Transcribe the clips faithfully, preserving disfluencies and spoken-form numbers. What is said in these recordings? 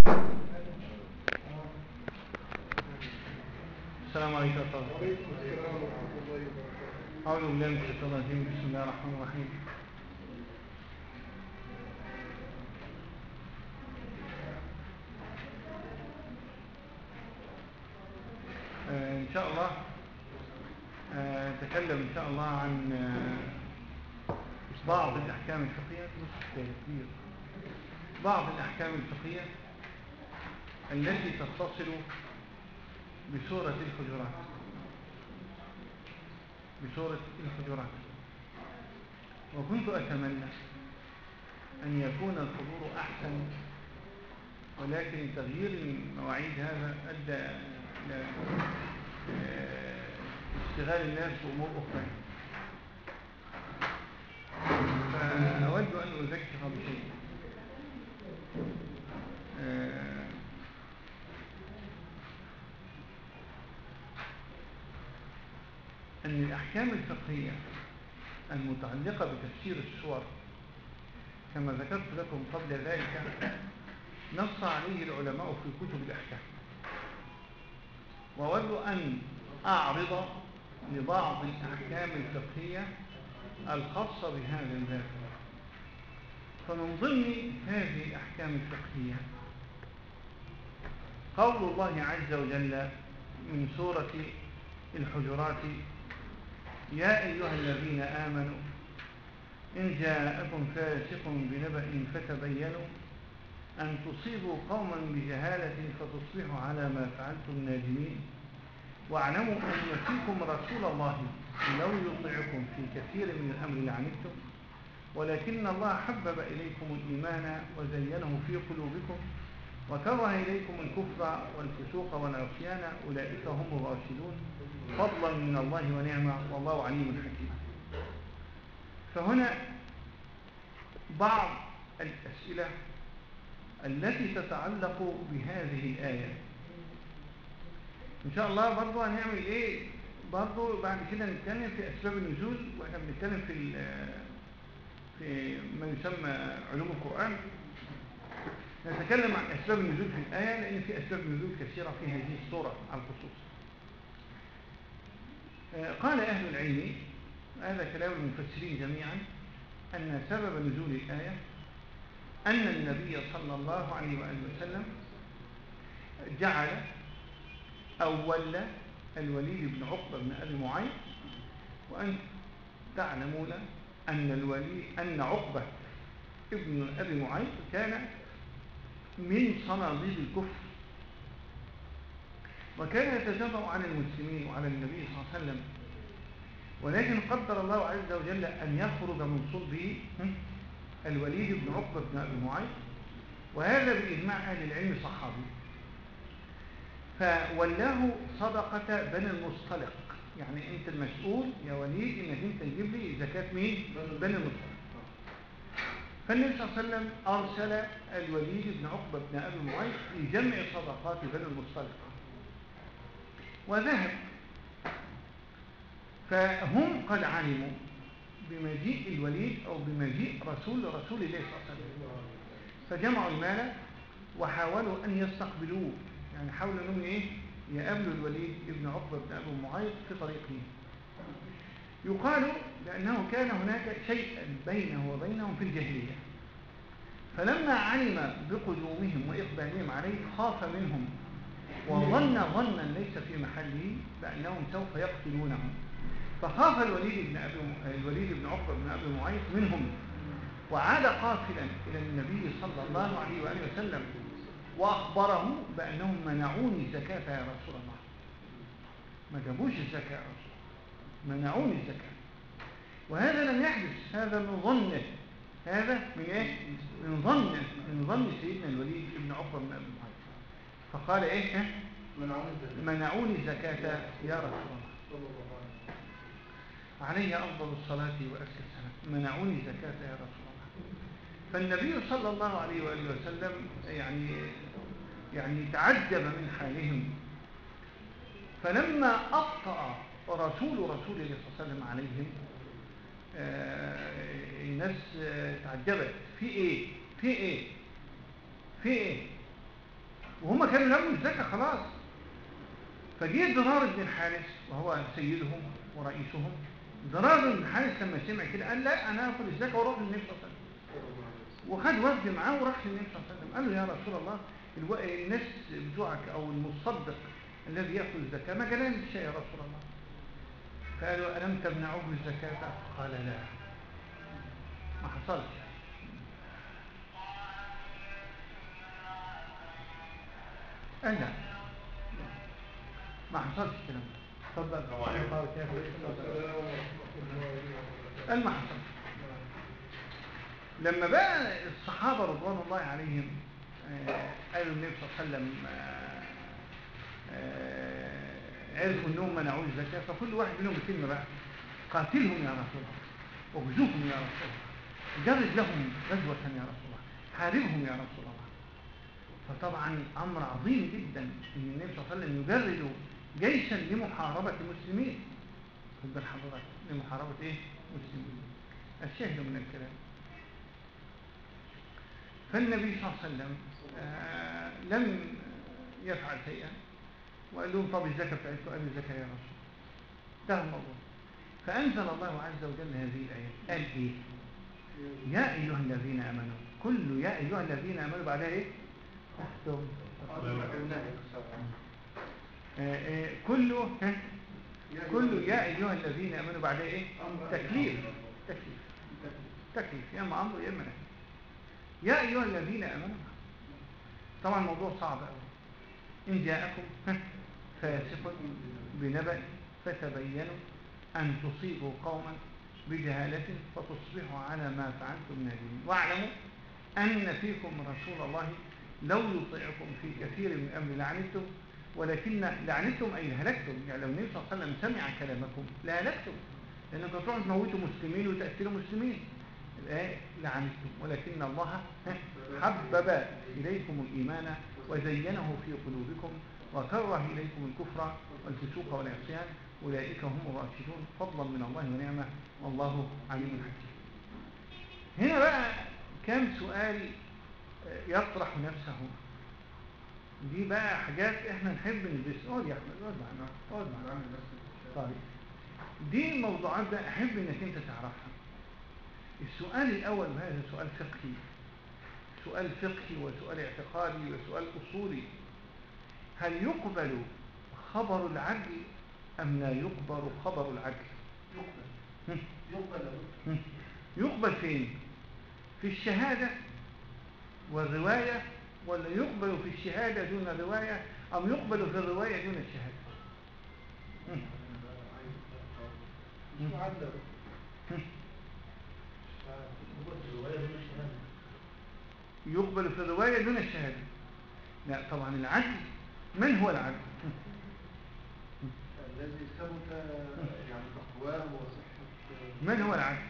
السلام عليكم ورحمة الله وبركاته. أعوذ بالله من الشيطان الرجيم. بسم الله الرحمن الرحيم. آه إن شاء الله آه نتكلم إن شاء الله عن آه بعض الأحكام الفقهية كتير بعض الأحكام الفقهية التي تتصل بسورة الحجرات بسورة الحجرات وكنت أتمنى أن يكون الحضور أحسن، ولكن تغيير المواعيد هذا أدى إلى اشتغال الناس بأمور أخرى. فأود أن أذكر بشيء. أن الأحكام الفقهية المتعلقة بتفسير السور كما ذكرت لكم قبل ذلك نص عليه العلماء في كتب الأحكام، وأود أن أعرض لبعض الأحكام الفقهية الخاصة بهذا الباب. فمن ضمن هذه الأحكام الفقهية قول الله عز وجل من سورة الحجرات: يا أيها الذين آمنوا إن جاءكم فاسق بنبأ فتبينوا أن تصيبوا قوما بجهالة فتصبحوا على ما فعلتم نادمين واعلموا أن فيكم رسول الله لو يطيعكم في كثير من الأمر لعنتم ولكن الله حبب إليكم الإيمان وزينه في قلوبكم وكره إليكم الكفر والفسوق والعصيان أولئك هم الراشدون فضلا من الله ونعمة والله عليم حكيم. فهنا بعض الأسئلة التي تتعلق بهذه الآية. إن شاء الله برضو هنعمل إيه برضو بعد كده نتكلم في أسباب النزول، وإحنا بنتكلم في في ما يسمى علوم القرآن. نتكلم عن أسباب النزول في الآية لأن في أسباب نزول كثيرة في هذه السورة على الخصوص. قال أهل العلم، هذا كلام المفسرين جميعا، أن سبب نزول الآية أن النبي صلى الله عليه وآله وسلم جعل أو ولى الوليد بن عقبة بن أبي معيط، وأنتم تعلمون أن الولي أن عقبة ابن أبي معيط كان من صناديد الكفر، وكان يتجرأ على المسلمين وعلى النبي صلى الله عليه وسلم، ولكن قدر الله عز وجل أن يخرج من صلبه الوليد بن عقبة بن أبي معيط، وهذا بإجماع أهل العلم صحابي، فولاه صدقة بني المصطلق. يعني أنت المسؤول يا وليد إنك أنت تجيب لي زكاة مين؟ بني المصطلق. فالنبي صلى الله عليه وسلم أرسل الوليد بن عقبة بن أبي معيط لجمع صدقات بني المصطلق، وذهب. فهم قد علموا بمجيء الوليد أو بمجيء رسول رسول الله صلى الله عليه وسلم، فجمعوا المال وحاولوا أن يستقبلوه، يعني حاولوا أنهم إيه يقابلوا الوليد بن عقبة بن أبي معيط في طريقه. يقال بأنه كان هناك شيئا بينه وبينهم في الجاهلية، فلما علم بقدومهم وإقبالهم عليه خاف منهم وظن ظنا ليس في محله بأنهم سوف يقتلونهم، فخاف الوليد بن أبي الوليد بن عقبة بن أبي معيط منهم، وعاد قافلا إلى النبي صلى الله عليه وآله وسلم وأخبره بأنهم منعوني الزكاة يا رسول الله. ما جابوش الزكاة يا رسول الله، منعوني الزكاة. وهذا لم يحدث، هذا من ظنه، هذا من إيه؟ من ظن من ظن سيدنا الوليد بن عقبة بن أبي معيط. فقال إيه؟ منعوني الزكاة يا رسول الله عليه أفضل الصلاة وأزكى السلام، منعوني الزكاة يا رسول الله. فالنبي صلى الله عليه وآله وسلم يعني يعني تعجب من حالهم، فلما أبطأ رسول رسول الله صلى الله عليه وسلم عليهم آه الناس آه تعجبت. في إيه؟ في إيه؟ في إيه؟ كانوا لموا الزكاة خلاص. فجه ضرار بن الحارث وهو سيدهم ورئيسهم. ضرار بن الحارث لما سمع كده قال لا انا اخذ الزكاة واروح للنبي صلى الله عليه وسلم، وخد وفد معاه وراح للنبي صلى الله عليه وسلم. قال له يا رسول الله الو... الناس بتوعك او المصدق الذي ياخذ الزكاة ما جالني شيء يا رسول الله. فقالوا ألم تمنعوه الزكاة؟ قال لا ما حصلش. قال لا ما حصلش الكلام ده. اتفضل. قال ما حصلش. لما بقى الصحابة رضوان الله عليهم آه قالوا النبي صلى الله عليه وسلم آه آه عرفوا انهم منعوه الزكاة، فكل واحد منهم بكلمة بقى قاتلهم يا رسول الله، اغزوهم يا رسول الله، جرد لهم غزوة يا رسول الله، حاربهم يا رسول الله. فطبعا امر عظيم جدا ان النبي صلى الله عليه وسلم يجرد جيشا لمحاربة المسلمين. خد بال حضرتك، لمحاربة ايه؟ المسلمين. الشاهد من الكلام فالنبي صلى الله عليه وسلم آه لم يفعل شيئا وقال لهم طب الزكاة بتاعتكم؟ قالوا الزكاة يا رسول الله. ده الموضوع. فأنزل الله عز وجل هذه الآية قال إيه؟ يا أيها الذين آمنوا. كل يا أيها الذين آمنوا بعدها إيه؟ أختم كله كل يا أيها الذين آمنوا بعدها إيه؟ تكليف تكليف تكليف يا إما أمر يا إما نهي. يا أيها الذين آمنوا. طبعا الموضوع صعب أوي. إن جاءكم فاسق بنبأ فتبينوا أن تصيبوا قوما بجهالة فتصبحوا على ما فعلتم نادمين واعلموا أن فيكم رسول الله لو يطيعكم في كثير من الأمر لعنتم ولكن لعنتم أي هلكتم. يعني لو النبي صلى الله عليه وسلم سمع كلامكم لهلكتم، لأنكم تروحوا تموتوا مسلمين وتقتلوا مسلمين. الآية لعنتم ولكن الله حبب إليكم الإيمان وزينه في قلوبكم وكره إليكم الكفر والفسوق والعصيان أولئك هم الراشدون فضلا من الله ونعمه والله عليم حكيم. هنا بقى كم سؤال يطرح نفسه. دي بقى حاجات احنا نحب ندرس. اقعد يا احمد، اقعد معانا اقعد معانا بس. طيب دي الموضوعات ده احب انك انت تعرفها. السؤال الاول، وهذا سؤال فقهي، سؤال فقهي وسؤال اعتقادي وسؤال اصولي: هل يقبل خبر العدل ام لا يقبل خبر العدل؟ يقبل. يقبل يقبل فين؟ في الشهادة والرواية، ولا يقبل في الشهادة دون الرواية، أم يقبل في الرواية دون الشهادة؟ يقبل في الرواية دون الشهادة. لا طبعا العدل. من هو العدل؟ الذي ثبت يعني تقواه وصحة. من هو العدل؟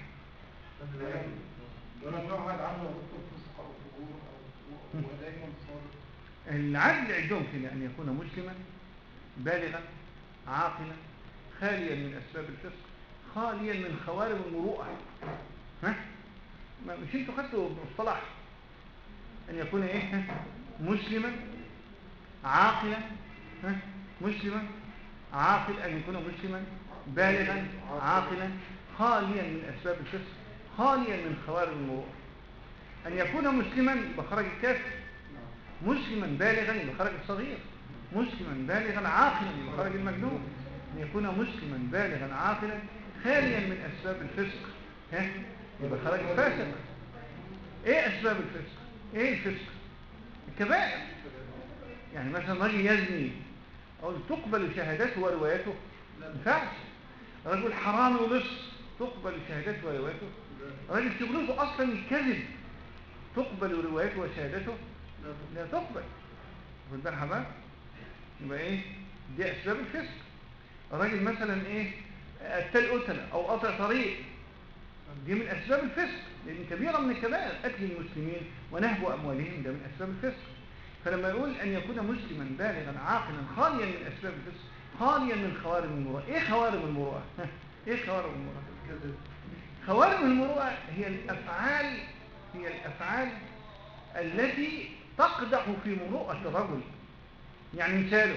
العدل عندهم كده أن يكون مسلما بالغا عاقلا خاليا من أسباب الفسق خاليا من خوارم المروءة. ها؟ مش انتوا خدتوا مصطلح أن يكون إيه؟ مسلما عاقلا. ها؟ مسلما عاقل، أن يكون مسلما بالغا عاقلا خاليا من أسباب الفسق خاليا من خوارم المروءة. أن يكون مسلما بخرج الكافر، مسلما بالغا بخرج الصغير، مسلما بالغا عاقلا بخرج المجنون. أن يكون مسلما بالغا عاقلا خاليا من أسباب الفسق ها يبقى خرج الفاسق. إيه أسباب الفسق؟ إيه الفسق؟ الكبائر. يعني مثلا رجل يزني أو تقبل شهادته وروايته؟ ما ينفعش. رجل حرام ولص تقبل شهادته وروايته؟ رجل شغلته أصلا الكذب تقبل روايته وشهادته؟ لا تقبل. خد بالك حبايب، يبقى ايه دي اسباب الفسق. الراجل مثلا ايه قتل قتله او قطع طريق، دي من اسباب الفسق، لان كبيره من الكبائر قتل المسلمين ونهب اموالهم، ده من اسباب الفسق. فلما يقول ان يكون مسلما بالغا عاقلا خاليا من اسباب الفسق خاليا من خوارم المروءه. ايه خوارم المروءه؟ ايه خوارم المروءه؟ خوارم المروءه هي الافعال هي الافعال التي تقدح في مروءه الرجل. يعني مثاله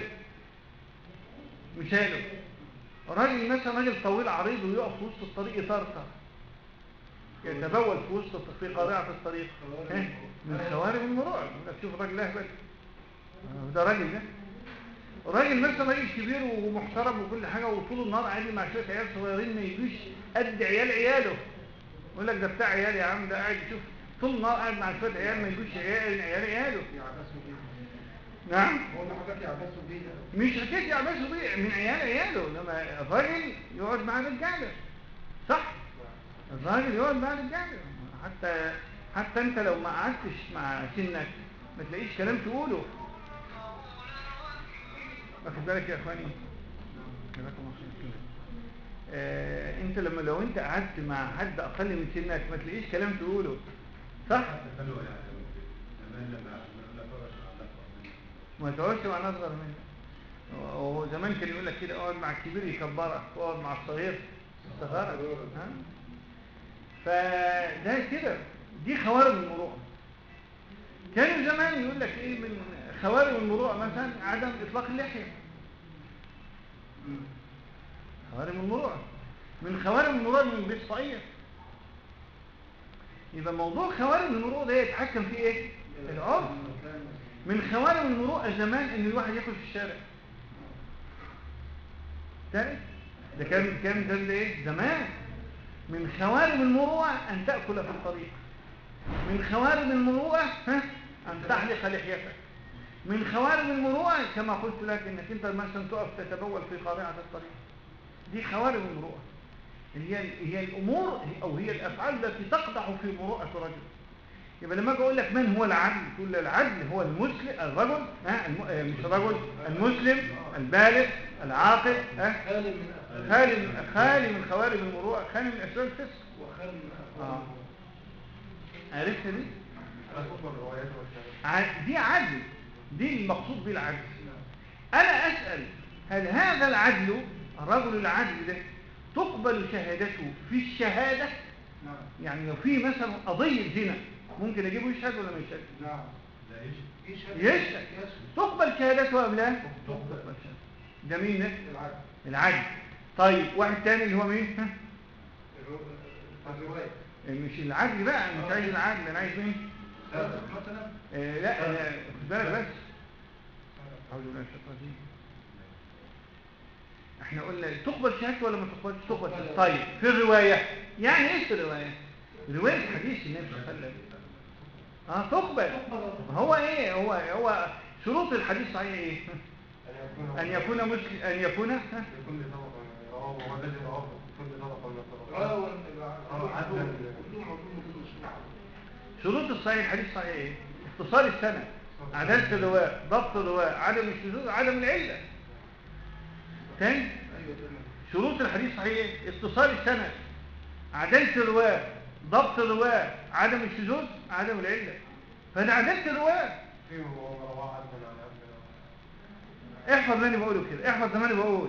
مثاله راجل مثلا راجل طويل عريض ويقف في وسط الطريق يطرطر يتبول في وسط في قارعة الطريق من خوارم المروءة. تشوف الراجل اهبل ده راجل ده راجل مثلا راجل كبير ومحترم وكل حاجه وطول النهار قاعد مع شويه عيال صغيرين ما يجوش قد عيال عياله. يقول لك ده بتاع عيال يا عم، ده قاعد يشوف طول النهار قاعد مع شويه عيال ما يجوش عيال عيال عياله. نعم هو اللي حضرتك يعبسوا بيه مش حكايه يعبسوا بيه من عيال عياله، انما الراجل يقعد مع رجاله صح. الراجل يقعد مع رجاله حتى حتى انت لو ما قعدتش مع سنك ما تلاقيش كلام تقوله. واخد بالك يا اخواني؟ آه انت لما لو انت قعدت مع حد اقل من سنك ما تلاقيش كلام تقوله صح. ما تقعدش مع ناس اصغر منك. هو زمان كان يقول لك كده اقعد مع الكبير يكبرك واقعد مع الصغير يصغرك. ها فده كده دي خوارم المروءه. كانوا زمان يقول لك ايه من خوارم المروءه مثلا عدم اطلاق اللحيه. خوارم المروءه من خوارم المروءه من البيت صحيح. يبقى موضوع خوارم المروءه ده يتحكم فيه ايه؟ العرف. من خوارم المروءه زمان ان الواحد ياكل في الشارع. ده ده كان كان ده ايه زمان. من خوارم المروءه ان تاكل في الطريق. من خوارم المروءه ها ان تحلق لحيتك. من خوارم المروءه كما قلت لك انك انت مثلا تقف تتبول في قارعه الطريق. دي خوارم المروءه. هي هي الامور او هي الافعال التي تقدح في مروءه رجل. يبقى لما اجي اقول لك من هو العدل تقول العدل هو المسلم الرجل ها الم... مش الرجل المسلم البالغ العاقل ها خالي من خالي من خوارم المروءه خالي من اسباب الفسق وخالي من اه عرفت دي؟ دي عدل. دي المقصود به العدل. انا اسال هل هذا العدل الرجل العدل ده تقبل شهادته في الشهاده؟ نعم. يعني لو في مثلا قضيه زنا ممكن اجيبه يشهد ولا ما يشهد؟ نعم. يشهد. يشهد. تقبل شهادته ام لا؟ تقبل. ده مين ده؟ العدل. العدل. طيب واحد تاني اللي هو مين؟ ها؟ الروايه. مش العدل بقى، انا مش عايز العدل، انا عايز مين؟ مثلا آه لا انا خد بالك بس. حاول ولا شطارين. احنا قلنا تقبل شهادته ولا ما تقبلش؟ تقبل. طيب في الروايه يعني ايه في الروايه؟ روايه حديث النبي صلى الله عليه وسلم اه تقبل. هو ايه هو هو شروط الحديث صحيح ايه؟ ان يكون مسلم ان يكون ها يكون طبقه هو هو الذي رواه كل طبقه من الطبقات شروط الصحيح الحديث صحيح ايه؟ اتصال السند عدالة الرواة ضبط الرواة عدم الشذوذ عدم العلة. تاني شروط الحديث صحيح ايه؟ اتصال السند عدالة الرواة ضبط الرواة عدم الشذوذ عدم العلة. فانا عدالة الرواة احفظ ماني بقوله كده احفظ ماني بقول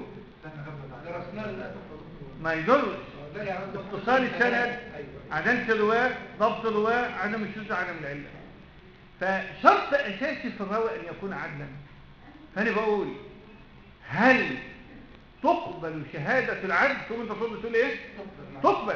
ما يجرش اتصال السند عدالة الرواة ضبط الرواة عدم الشذوذ عدم العلة. فشرط اساسي في الراوي ان يكون عدلا. فانا بقول هل تقبل شهادة العدل؟ ثم انت تقول تقول ايه؟ تقبل.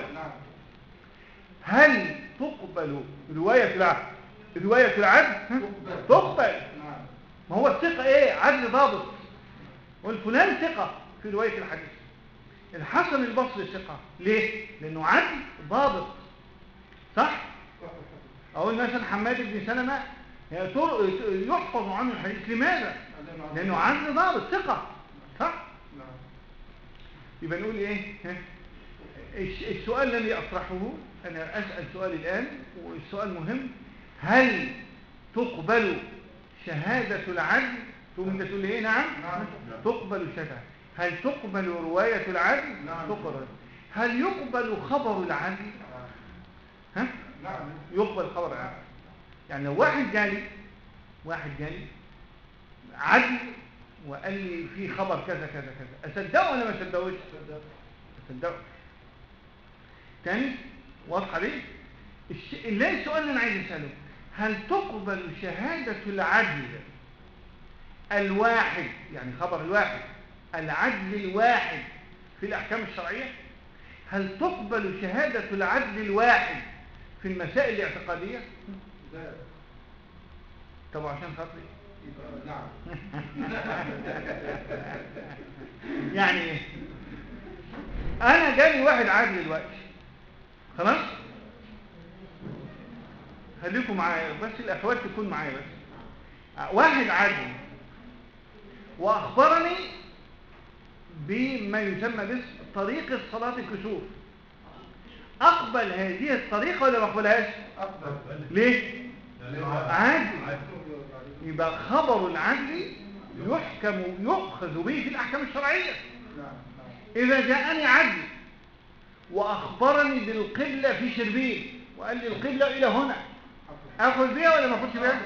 هل تقبل رواية العدل؟ رواية العدل تقبل. ما هو الثقة ايه؟ عدل ضابط. والفلان ثقة في رواية الحديث. الحسن البصري ثقة ليه؟ لانه عدل ضابط صح؟ اقول مثلا حماد بن سلمة يحفظ عنه الحديث. لماذا؟ لانه عدل ضابط ثقة صح؟ يبقى نقول ايه؟ السؤال الذي اطرحه انا اسال سؤال الان والسؤال مهم. هل تقبل شهادة العدل؟ ثم انت تقول لي ايه؟ نعم تقبل شهادة. هل تقبل رواية العدل؟ تقبل. هل يقبل خبر العدل؟ ها؟ يقبل خبر العدل. يعني لو واحد جالي واحد جالي عدل وقال لي في خبر كذا كذا كذا اصدقه ولا ما اصدقوش؟ اصدقه. تاني واضحه ليه؟ اللي السؤال اللي انا عايز اساله هل تقبل شهاده العدل الواحد، يعني خبر الواحد، العدل الواحد في الأحكام الشرعية؟ هل تقبل شهادة العدل الواحد في المسائل الاعتقادية؟ لا. طبعا عشان خاطري نعم. يعني ايه؟ انا جالي واحد عادل دلوقتي، خلاص؟ خليكم معايا بس، الاخوات تكون معايا بس. واحد عادل واخبرني بما يسمى باسم طريقة صلاة الكسوف، اقبل هذه الطريقة ولا ما اقبلهاش؟ أقبل. ليه؟ عادل. يبقى خبر العدل يحكم يؤخذ به في الأحكام الشرعية. إذا جاءني عدل وأخبرني بالقبلة في شربين وقال لي القبلة إلى هنا، أخذ بها ولا ما أخذش بها؟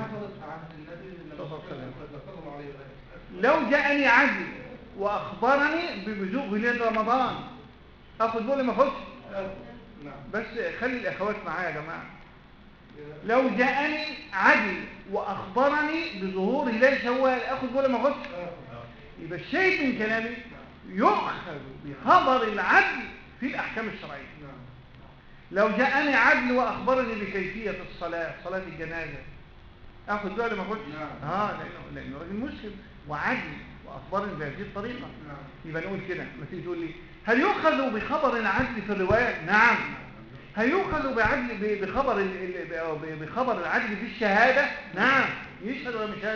لو جاءني عدل وأخبرني ببزوغ ليلة رمضان، أخذ بها ولا ما أخذش؟ بس خلي الأخوات معايا يا جماعة. لو جاءني عدل وأخبرني بظهور هلال شوال، أخذ بها ولا ما أخذش؟ يبقى الشيء من كلامي يؤخذ بخبر العدل في الأحكام الشرعية. لو جاءني عدل وأخبرني بكيفية الصلاة، صلاة الجنازة، أخذ بها ولا ما أخذش؟ آه لأنه, لأنه راجل مسلم وعدل وأخبرني بهذه الطريقة. يبقى نقول كده، ما تيجي تقول لي هل يؤخذ بخبر العدل في الرواية؟ نعم. هل يؤخذ بعدل بخبر بخبر العدل في الشهادة؟ نعم. يشهد ولا مش يشهد؟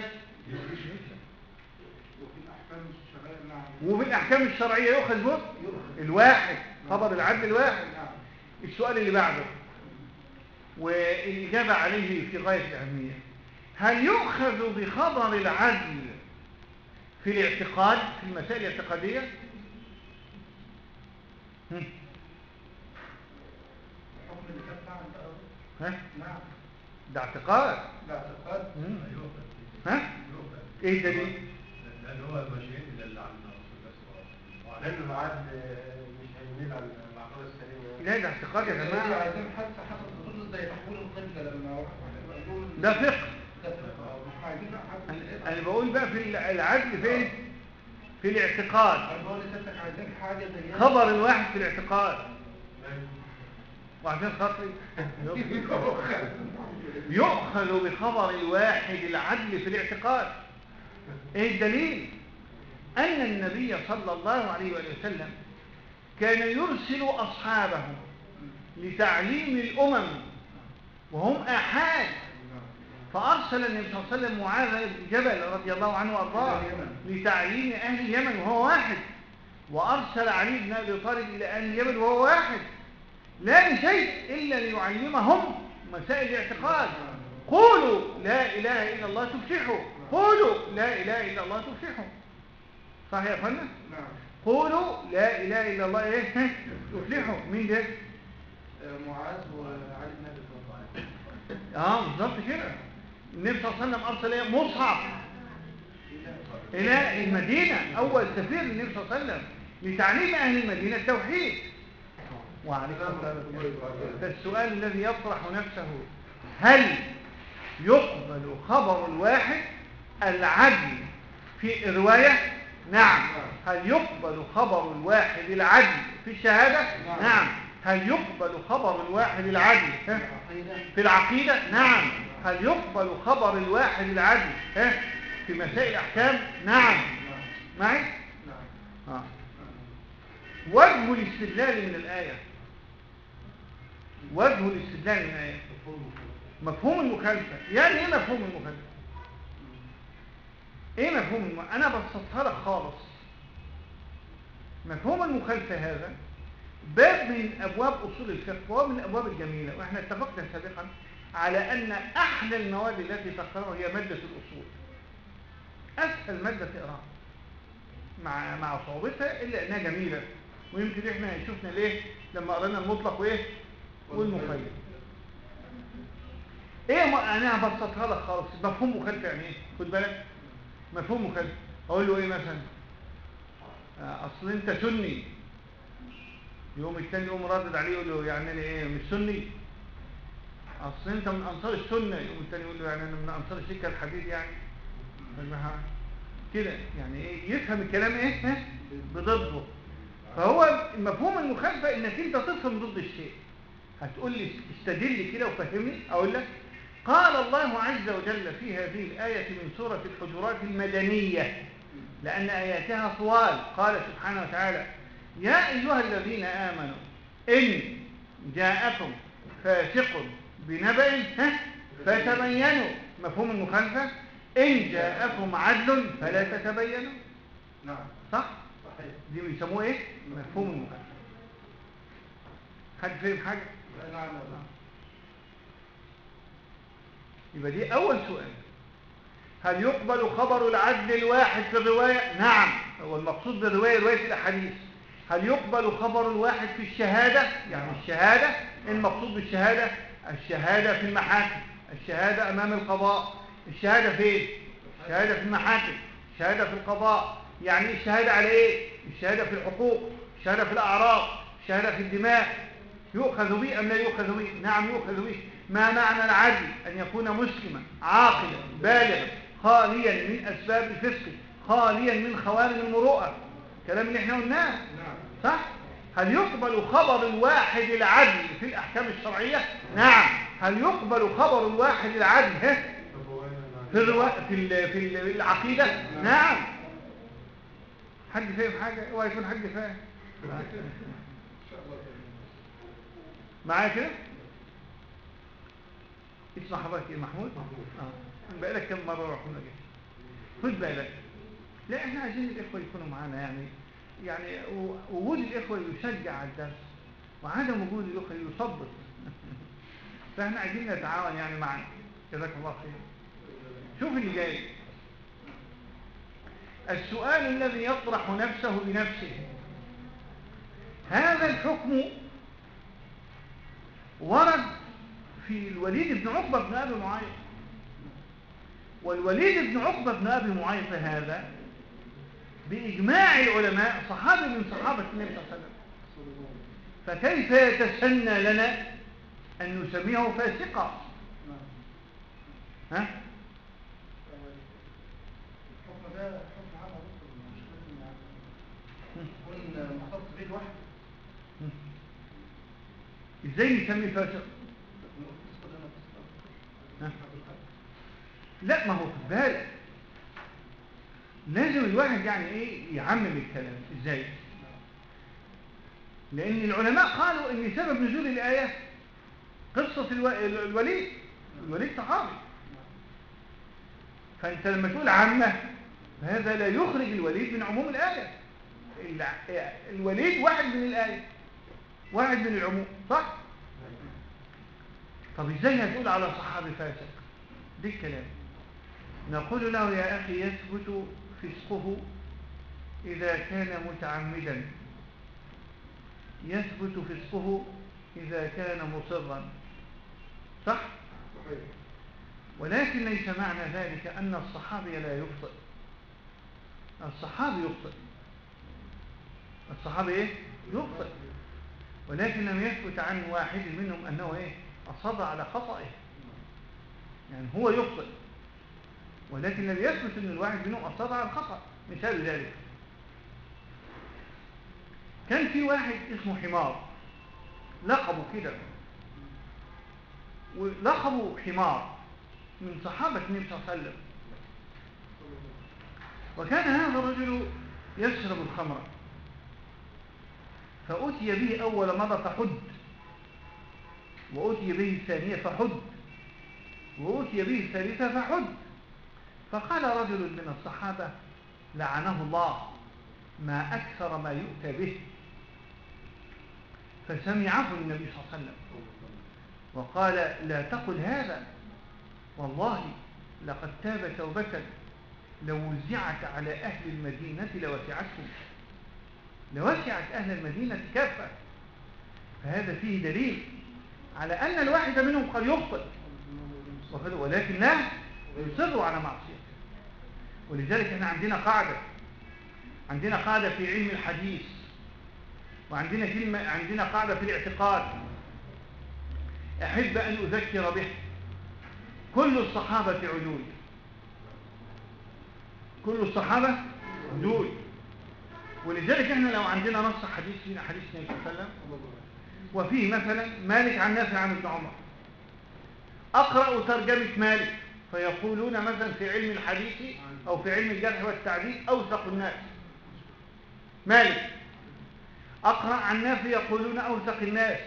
وفي الأحكام الشرعية يؤخذ به الواحد، خبر العدل الواحد. السؤال اللي بعده والإجابة عليه في غاية الأهمية، هل يؤخذ بخبر العدل في الاعتقاد، في المسائل الاعتقادية؟ ها؟ نعم. ده اعتقاد. ده اعتقاد. ها؟ ايه الدليل؟ لأن هو مشيئين إلى عن الرسول لأن العدل مش هيميل على العقيدة السليمة. لا ده اعتقاد يا جماعة. عايزين حتى حسب الخطوط زي تحويل القبلة لما ده فقه. ده فقه. مش عايزين حتى. أنا بقول بقى في العدل فين؟ في الاعتقاد. أنا بقول لسيادتك عايزين حاجة زي خبر الواحد في الاعتقاد. وعشان خاطري يؤخذ بخبر الواحد العدل في الاعتقاد. ايه الدليل؟ ان النبي صلى الله عليه وسلم كان يرسل اصحابه لتعليم الامم وهم احاد، فارسل النبي صلى الله عليه وسلم معاذ بن جبل رضي الله عنه وارضاه لتعليم اهل اليمن وهو واحد، وارسل علي بن ابي طالب الى اهل اليمن وهو واحد، لا لشيء إلا ليعلمهم مسائل الاعتقاد. قولوا لا إله إلا الله تفلحوا، قولوا لا إله إلا الله تفلحوا. صح يا فندم؟ نعم. قولوا لا إله إلا الله إيه تفلحوا. مين ده؟ معاذ وعلي بن أبي طالب. اه بالظبط كده. النبي صلى الله عليه وسلم أرسل إيه؟ مصعب إلى المدينة، أول سفير للنبي صلى الله عليه وسلم لتعليم أهل المدينة التوحيد. وعليكم فالسؤال الذي يطرح نفسه، هل يقبل خبر الواحد العدل في الرواية؟ نعم. هل يقبل خبر الواحد العدل في الشهادة؟ نعم. هل يقبل خبر الواحد العدل في العقيدة؟ نعم. هل يقبل خبر الواحد العدل في مسائل الأحكام؟ نعم. معي؟ آه. وجه الاستدلال من الآية، وجه الاستدلال من الآية مفهوم المخالفة. يعني ايه مفهوم المخالفة؟ ايه مفهوم المخالفة؟ انا بسطها لك خالص. مفهوم المخالفة هذا باب من ابواب اصول الفقه، وهو من الابواب الجميلة، واحنا اتفقنا سابقا على ان احلى المواد التي تقرأها هي مادة الاصول، اسهل مادة تقراها مع مع صعوبتها الا انها جميلة. ويمكن احنا شفنا ليه لما قرانا المطلق وايه والمقيد. ايه ما انا هبسطها لك خالص. مفهوم مخالفه يعني ايه؟ خد بالك، مفهوم مخالفه اقول له ايه مثلا؟ اصل انت سني، يوم الثاني يقوم رادد عليه يقول له يعني انا ايه مش سني؟ اصل انت من انصار السنه، يقوم الثاني يقول له يعني انا من انصار السكه الحديد يعني. كده يعني ايه يفهم الكلام ايه ها؟ بضده. فهو مفهوم المخالفة انك انت تفهم ضد الشيء. هتقول لي استدل كده وفهمني، اقول لك قال الله عز وجل في هذه الآية من سورة الحجرات المدنية لأن آياتها طوال. قال سبحانه وتعالى يا أيها الذين آمنوا إن جاءكم فاسق بنبأ فتبينوا. مفهوم المخالفة إن جاءكم عدل فلا تتبينوا. نعم صح؟ صحيح. دي بيسموه إيه؟ مفهوم المخالفة. حد فهم حاجة؟ نعم. يبقى دي أول سؤال. هل يقبل خبر العدل الواحد في الرواية؟ نعم. هو المقصود بالرواية رواية الأحاديث. هل يقبل خبر الواحد في الشهادة؟ يعني الشهادة، المقصود بالشهادة الشهادة في المحاكم، الشهادة أمام القضاء. الشهادة فين؟ الشهادة في المحاكم، الشهادة في القضاء. يعني الشهادة على إيه؟ الشهادة في الحقوق، الشهادة في الأعراض، الشهادة في الدماء. يؤخذ به أم لا يؤخذ به؟ نعم يؤخذ به. ما معنى العدل؟ أن يكون مسلما عاقلا بالغا خاليا من أسباب الفسق خاليا من خوارم المروءة. الكلام اللي احنا قلناه صح؟ هل يقبل خبر الواحد العدل في الأحكام الشرعية؟ نعم. هل يقبل خبر الواحد العدل ها؟ في الروا... في ال... في ال- العقيدة؟ نعم. حد فاهم حاجة؟ اوعى يكون حد فاهم. معايا كده؟ اسمع حضرتك ايه محمود؟ اه بقالك كم مرة رحنا كده. خد بالك. لا احنا عايزين الاخوة يكونوا معانا، يعني يعني وجود الاخوة يشجع على الدرس وعدم وجود الاخوة يثبط. فاحنا عايزين نتعاون يعني معنا. جزاك الله خير. شوف اللي جاي. السؤال الذي يطرح نفسه بنفسه، هذا الحكم ورد في الوليد بن عقبة بن أبي معيط. والوليد بن عقبة بن أبي معيط هذا بإجماع العلماء صحابي من صحابة النبي صلى الله عليه وسلم. فكيف يتسنى لنا أن نسميه فاسقا؟ ها؟ الحكم ده حكم عام مش لازم يكون مختص به لوحده. ازاي نسميه فاسق؟ ها؟ لا ما هو خد بالك لازم الواحد يعني ايه يعمم الكلام. ازاي؟ لان العلماء قالوا ان سبب نزول الايه قصه الو... الوليد. الوليد صحابي. فانت لما تقول عامه فهذا لا يخرج الوليد من عموم الايه. الوليد واحد من الايه، واحد من العموم، صح؟ طب ازاي هتقول على صحابي فاسق؟ دي الكلام. نقول له يا اخي يثبت فسقه اذا كان متعمدا، يثبت فسقه اذا كان مصرا، صح؟ ولكن ليس معنى ذلك ان الصحابي لا يخطئ. الصحابي يخطئ، الصحابي ايه؟ يخطئ، ولكن لم يثبت عن واحد منهم انه ايه؟ اصر على خطئه. يعني هو يخطئ ولكن لم يثبت ان الواحد منهم اصر على الخطأ. مثال ذلك كان في واحد اسمه حمار، لقبه كده، ولقبه حمار من صحابة النبي صلى الله عليه وسلم. وكان هذا الرجل يشرب الخمر، فأتي به أول مرة فحد، وأتي به الثانية فحد، وأتي به الثالثة فحد. فقال رجل من الصحابة لعنه الله ما أكثر ما يؤتى به. فسمعه النبي صلى الله عليه وسلم وقال لا تقل هذا، والله لقد تاب توبة لو وزعت على أهل المدينة لوسعتهم، لوسعت أهل المدينة كافة. فهذا فيه دليل على أن الواحد منهم قد يخطئ ولكن لا يصر على معصيته. ولذلك احنا عندنا قاعدة عندنا قاعدة في علم الحديث، وعندنا كلمة عندنا قاعدة في الاعتقاد أحب أن أذكر به. كل الصحابة عدول، كل الصحابة عدول. ولذلك احنا لو عندنا نص حديث من حديث النبي صلى الله عليه وسلم وفيه مثلا مالك عن نافع عن ابن عمر، أقرأ ترجمة مالك فيقولون مثلا في علم الحديث أو في علم الجرح والتعديل أوثق الناس مالك. أقرأ عن نافع يقولون أوثق الناس.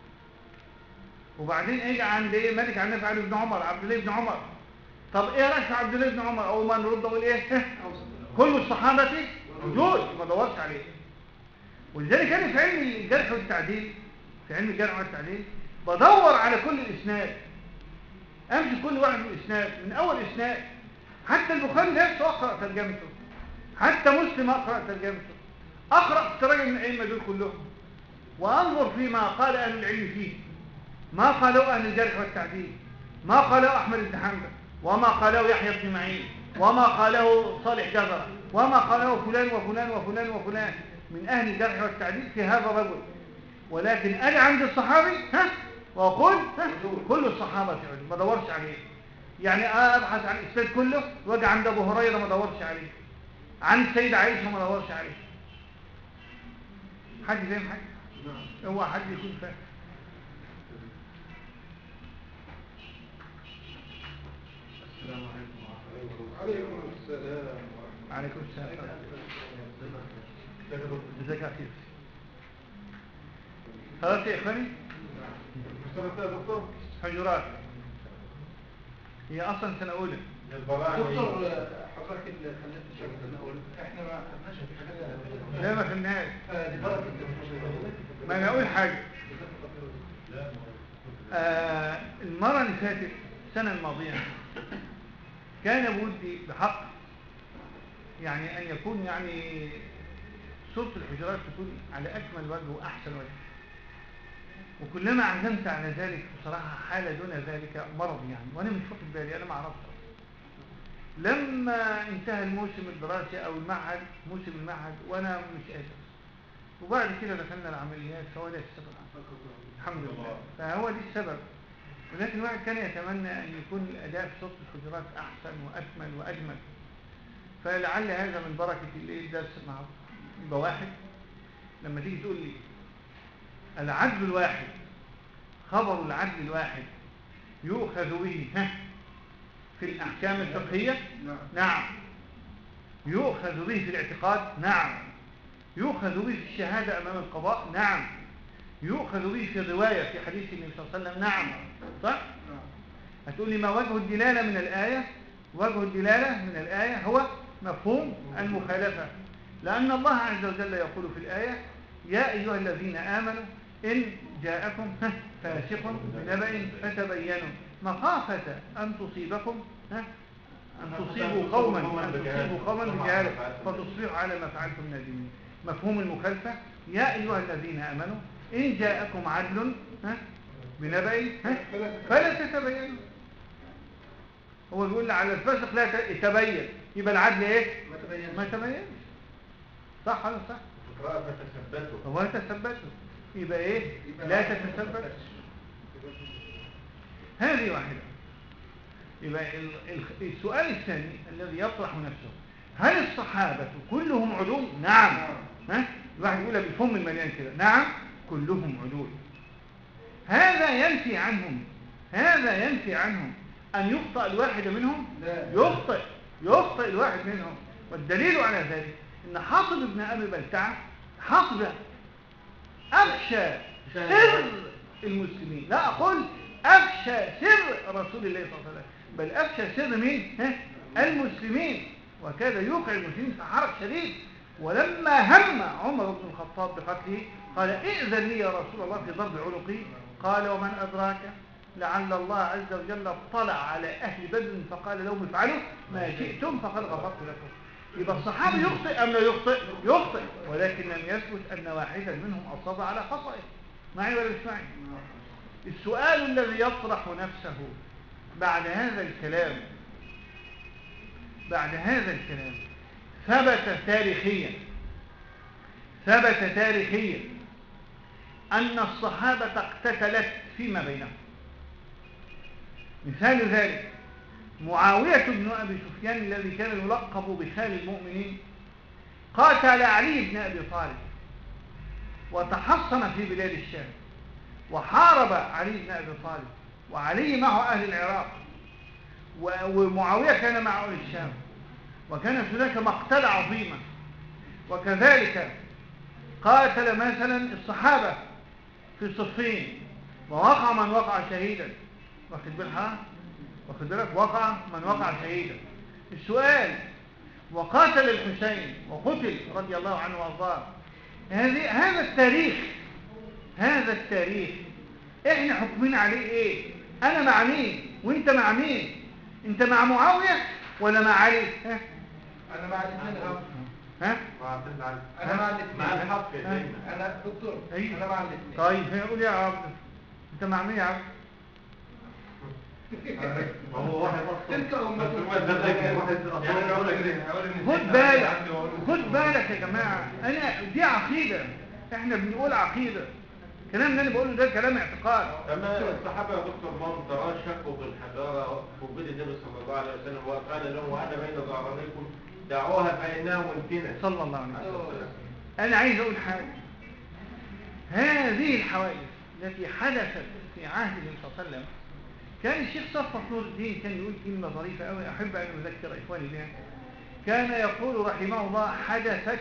وبعدين اجي عند ايه مالك عن نافع عن ابن عمر عبد الله بن عمر. طب ايه رأيك في عبد الله بن عمر؟ أول ما نرد أقول ايه كل الصحابة عدول، ما دورش عليه. ولذلك أنا في علم الجرح والتعديل في علم الجرح والتعديل بدور على كل الإسناد، أمشي كل واحد من الإسناد من أول إسناد. حتى البخاري نفسه أقرأ ترجمته، حتى مسلم أقرأ ترجمته، أقرأ تراجم من الأئمة دول كلهم وأنظر فيما قال أهل العلم فيه، ما قالوا أهل الجرح والتعديل، ما قالوا أحمد بن حنبل، وما قالوا يحيى بن معين، وما قاله صالح جزرة، وما قاله فلان وفلان وفلان وفلان من أهل الجرح والتعديل في هذا الرجل. ولكن أنا عند الصحابي ها وأقول ها كل الصحابة عدول، ما دورش عليه. يعني أبحث عن الإسناد كله واجي عند أبو هريرة ما دورش عليه، عن السيدة عائشة ما دورش عليه. حد فاهم حاجة؟ هو حد يكون فاهم. السلام عليكم ورحمة الله. عليكم السلام. عليكم السلام. جزاك الله خير. خلاص يا إخواني، مستمتع يا دكتور؟ حجرات هي أصلا سنة أولى. دكتور حضرتك اللي خليت الشغل سنة أولى، إحنا ما خدناش في حاجات لا ما خدناهاش. دي بركة. ما أنا أقول حاجة. آه المرة اللي فاتت السنة الماضية كان بودي بحق يعني أن يكون يعني صورة الحجرات تكون على أكمل وجه وأحسن وجه، وكلما عزمت على ذلك بصراحة حال دون ذلك مرض يعني، وأنا مش واخد بالي، أنا ما عرفت. لما انتهى الموسم الدراسي أو المعهد موسم المعهد وأنا مش قادر، وبعد كده دخلنا العمليات، فهو ده السبب الحمد لله، فهو دي السبب. ولكن الواحد كان يتمنى أن يكون الأداء في صوت الحجرات أحسن وأكمل وأجمل. فلعل هذا من بركة الدرس النهارده. يبقى واحد لما تيجي تقول لي العدل الواحد، خبر العدل الواحد يؤخذ به ها في الأحكام الفقهية؟ نعم. يؤخذ به في الاعتقاد؟ نعم. يؤخذ به في الشهادة أمام القضاء؟ نعم. يؤخذ به في الرواية في حديث النبي صلى الله عليه وسلم؟ نعم. صح؟ هتقول لي ما وجه الدلالة من الآية؟ وجه الدلالة من الآية هو مفهوم المخالفة، لأن الله عز وجل يقول في الآية يا أيها الذين آمنوا إن جاءكم فاسق بنبأ فتبينوا مخافة أن تصيبكم أن تصيبوا قوما أن تصيبوا قوما بجهالة فتصبحوا على ما فعلتم نادمين. مفهوم المخالفة يا أيها الذين آمنوا إن جاءكم عدل بنبأ فلا تتبينوا. هو بيقول على الفاسق لا يتبين، يبقى العدل ايه؟ ما تبينش. ما تبينش. صح ولا صح؟ فتثبتوا. هو تثبتوا يبقى ايه؟ يبقى لا تتثبت. هذه واحدة. يبقى السؤال الثاني الذي يطرح نفسه، هل الصحابة كلهم عدول؟ نعم. ها؟ الواحد يقولها بالفم المليان كده، نعم كلهم عدول. هذا ينفي عنهم هذا ينفي عنهم أن يخطئ الواحد منهم؟ لا. يخطئ يخطئ الواحد منهم. والدليل على ذلك إن حاطب ابن أبي بلتعة حاطب أفشى سر المسلمين، لا أقول أفشى سر رسول الله صلى الله عليه وسلم، بل أفشى سر مين؟ المسلمين، وكاد يوقع المسلمين في حرج شديد. ولما هم عمر بن الخطاب بقتله قال ائذن لي يا رسول الله في ضرب عنقي، قال ومن أدراك لعل الله عز وجل اطلع على أهل بدر فقال لهم افعلوا ما شئتم فقد غفرت لكم. يبقى الصحابي يخطئ أم لا يخطئ؟ يخطئ، ولكن لم يثبت أن واحدا منهم أصاب على خطئه. معي ولا مش معي؟ السؤال الذي يطرح نفسه بعد هذا الكلام بعد هذا الكلام ثبت تاريخيا ثبت تاريخيا أن الصحابة اقتتلت فيما بينهم. مثال ذلك معاوية بن أبي سفيان الذي كان يلقب بخال المؤمنين قاتل علي بن أبي طالب وتحصن في بلاد الشام، وحارب علي بن أبي طالب، وعلي معه أهل العراق، ومعاوية كان مع أهل الشام، وكانت هناك مقتلة عظيمة. وكذلك قاتل مثلا الصحابة في صفين، ووقع من وقع شهيدا، واخد بالك واخد بالك وقع من وقع شهيدا. السؤال: وقاتل الحسين وقتل رضي الله عنه وارضاه. هذه هذا التاريخ هذا التاريخ احنا حكمنا عليه ايه؟ انا مع مين وانت مع مين؟ انت مع معاوية ولا مع علي؟ ها؟ انا مع الاثنين. ها؟ انا مع الاثنين. مع الحق. انا دكتور. أيوة. انا مع الاثنين. طيب قول يا عبد، انت مع مين يا عبد؟ هو واحد تلك أمة. خد بالك خد بالك يا جماعة، أنا دي عقيدة، إحنا بنقول عقيدة. الكلام اللي أنا بقوله ده كلام اعتقاد. أما الصحابة يا دكتور من ترى شكوا بالحجارة وجود النبي صلى الله عليه وسلم وقال لهم: وأنا بين ظهرانيكم دعوها فإنها منتنة. صلى الله عليه وسلم. أنا عايز أقول حاجة، هذه الحوادث التي حدثت في عهد النبي صلى الله عليه وسلم، كان الشيخ صفوت نور الدين كان يقول كلمة ظريفة أوي أحب أن أذكر إخواني بها. كان يقول رحمه الله: حدثت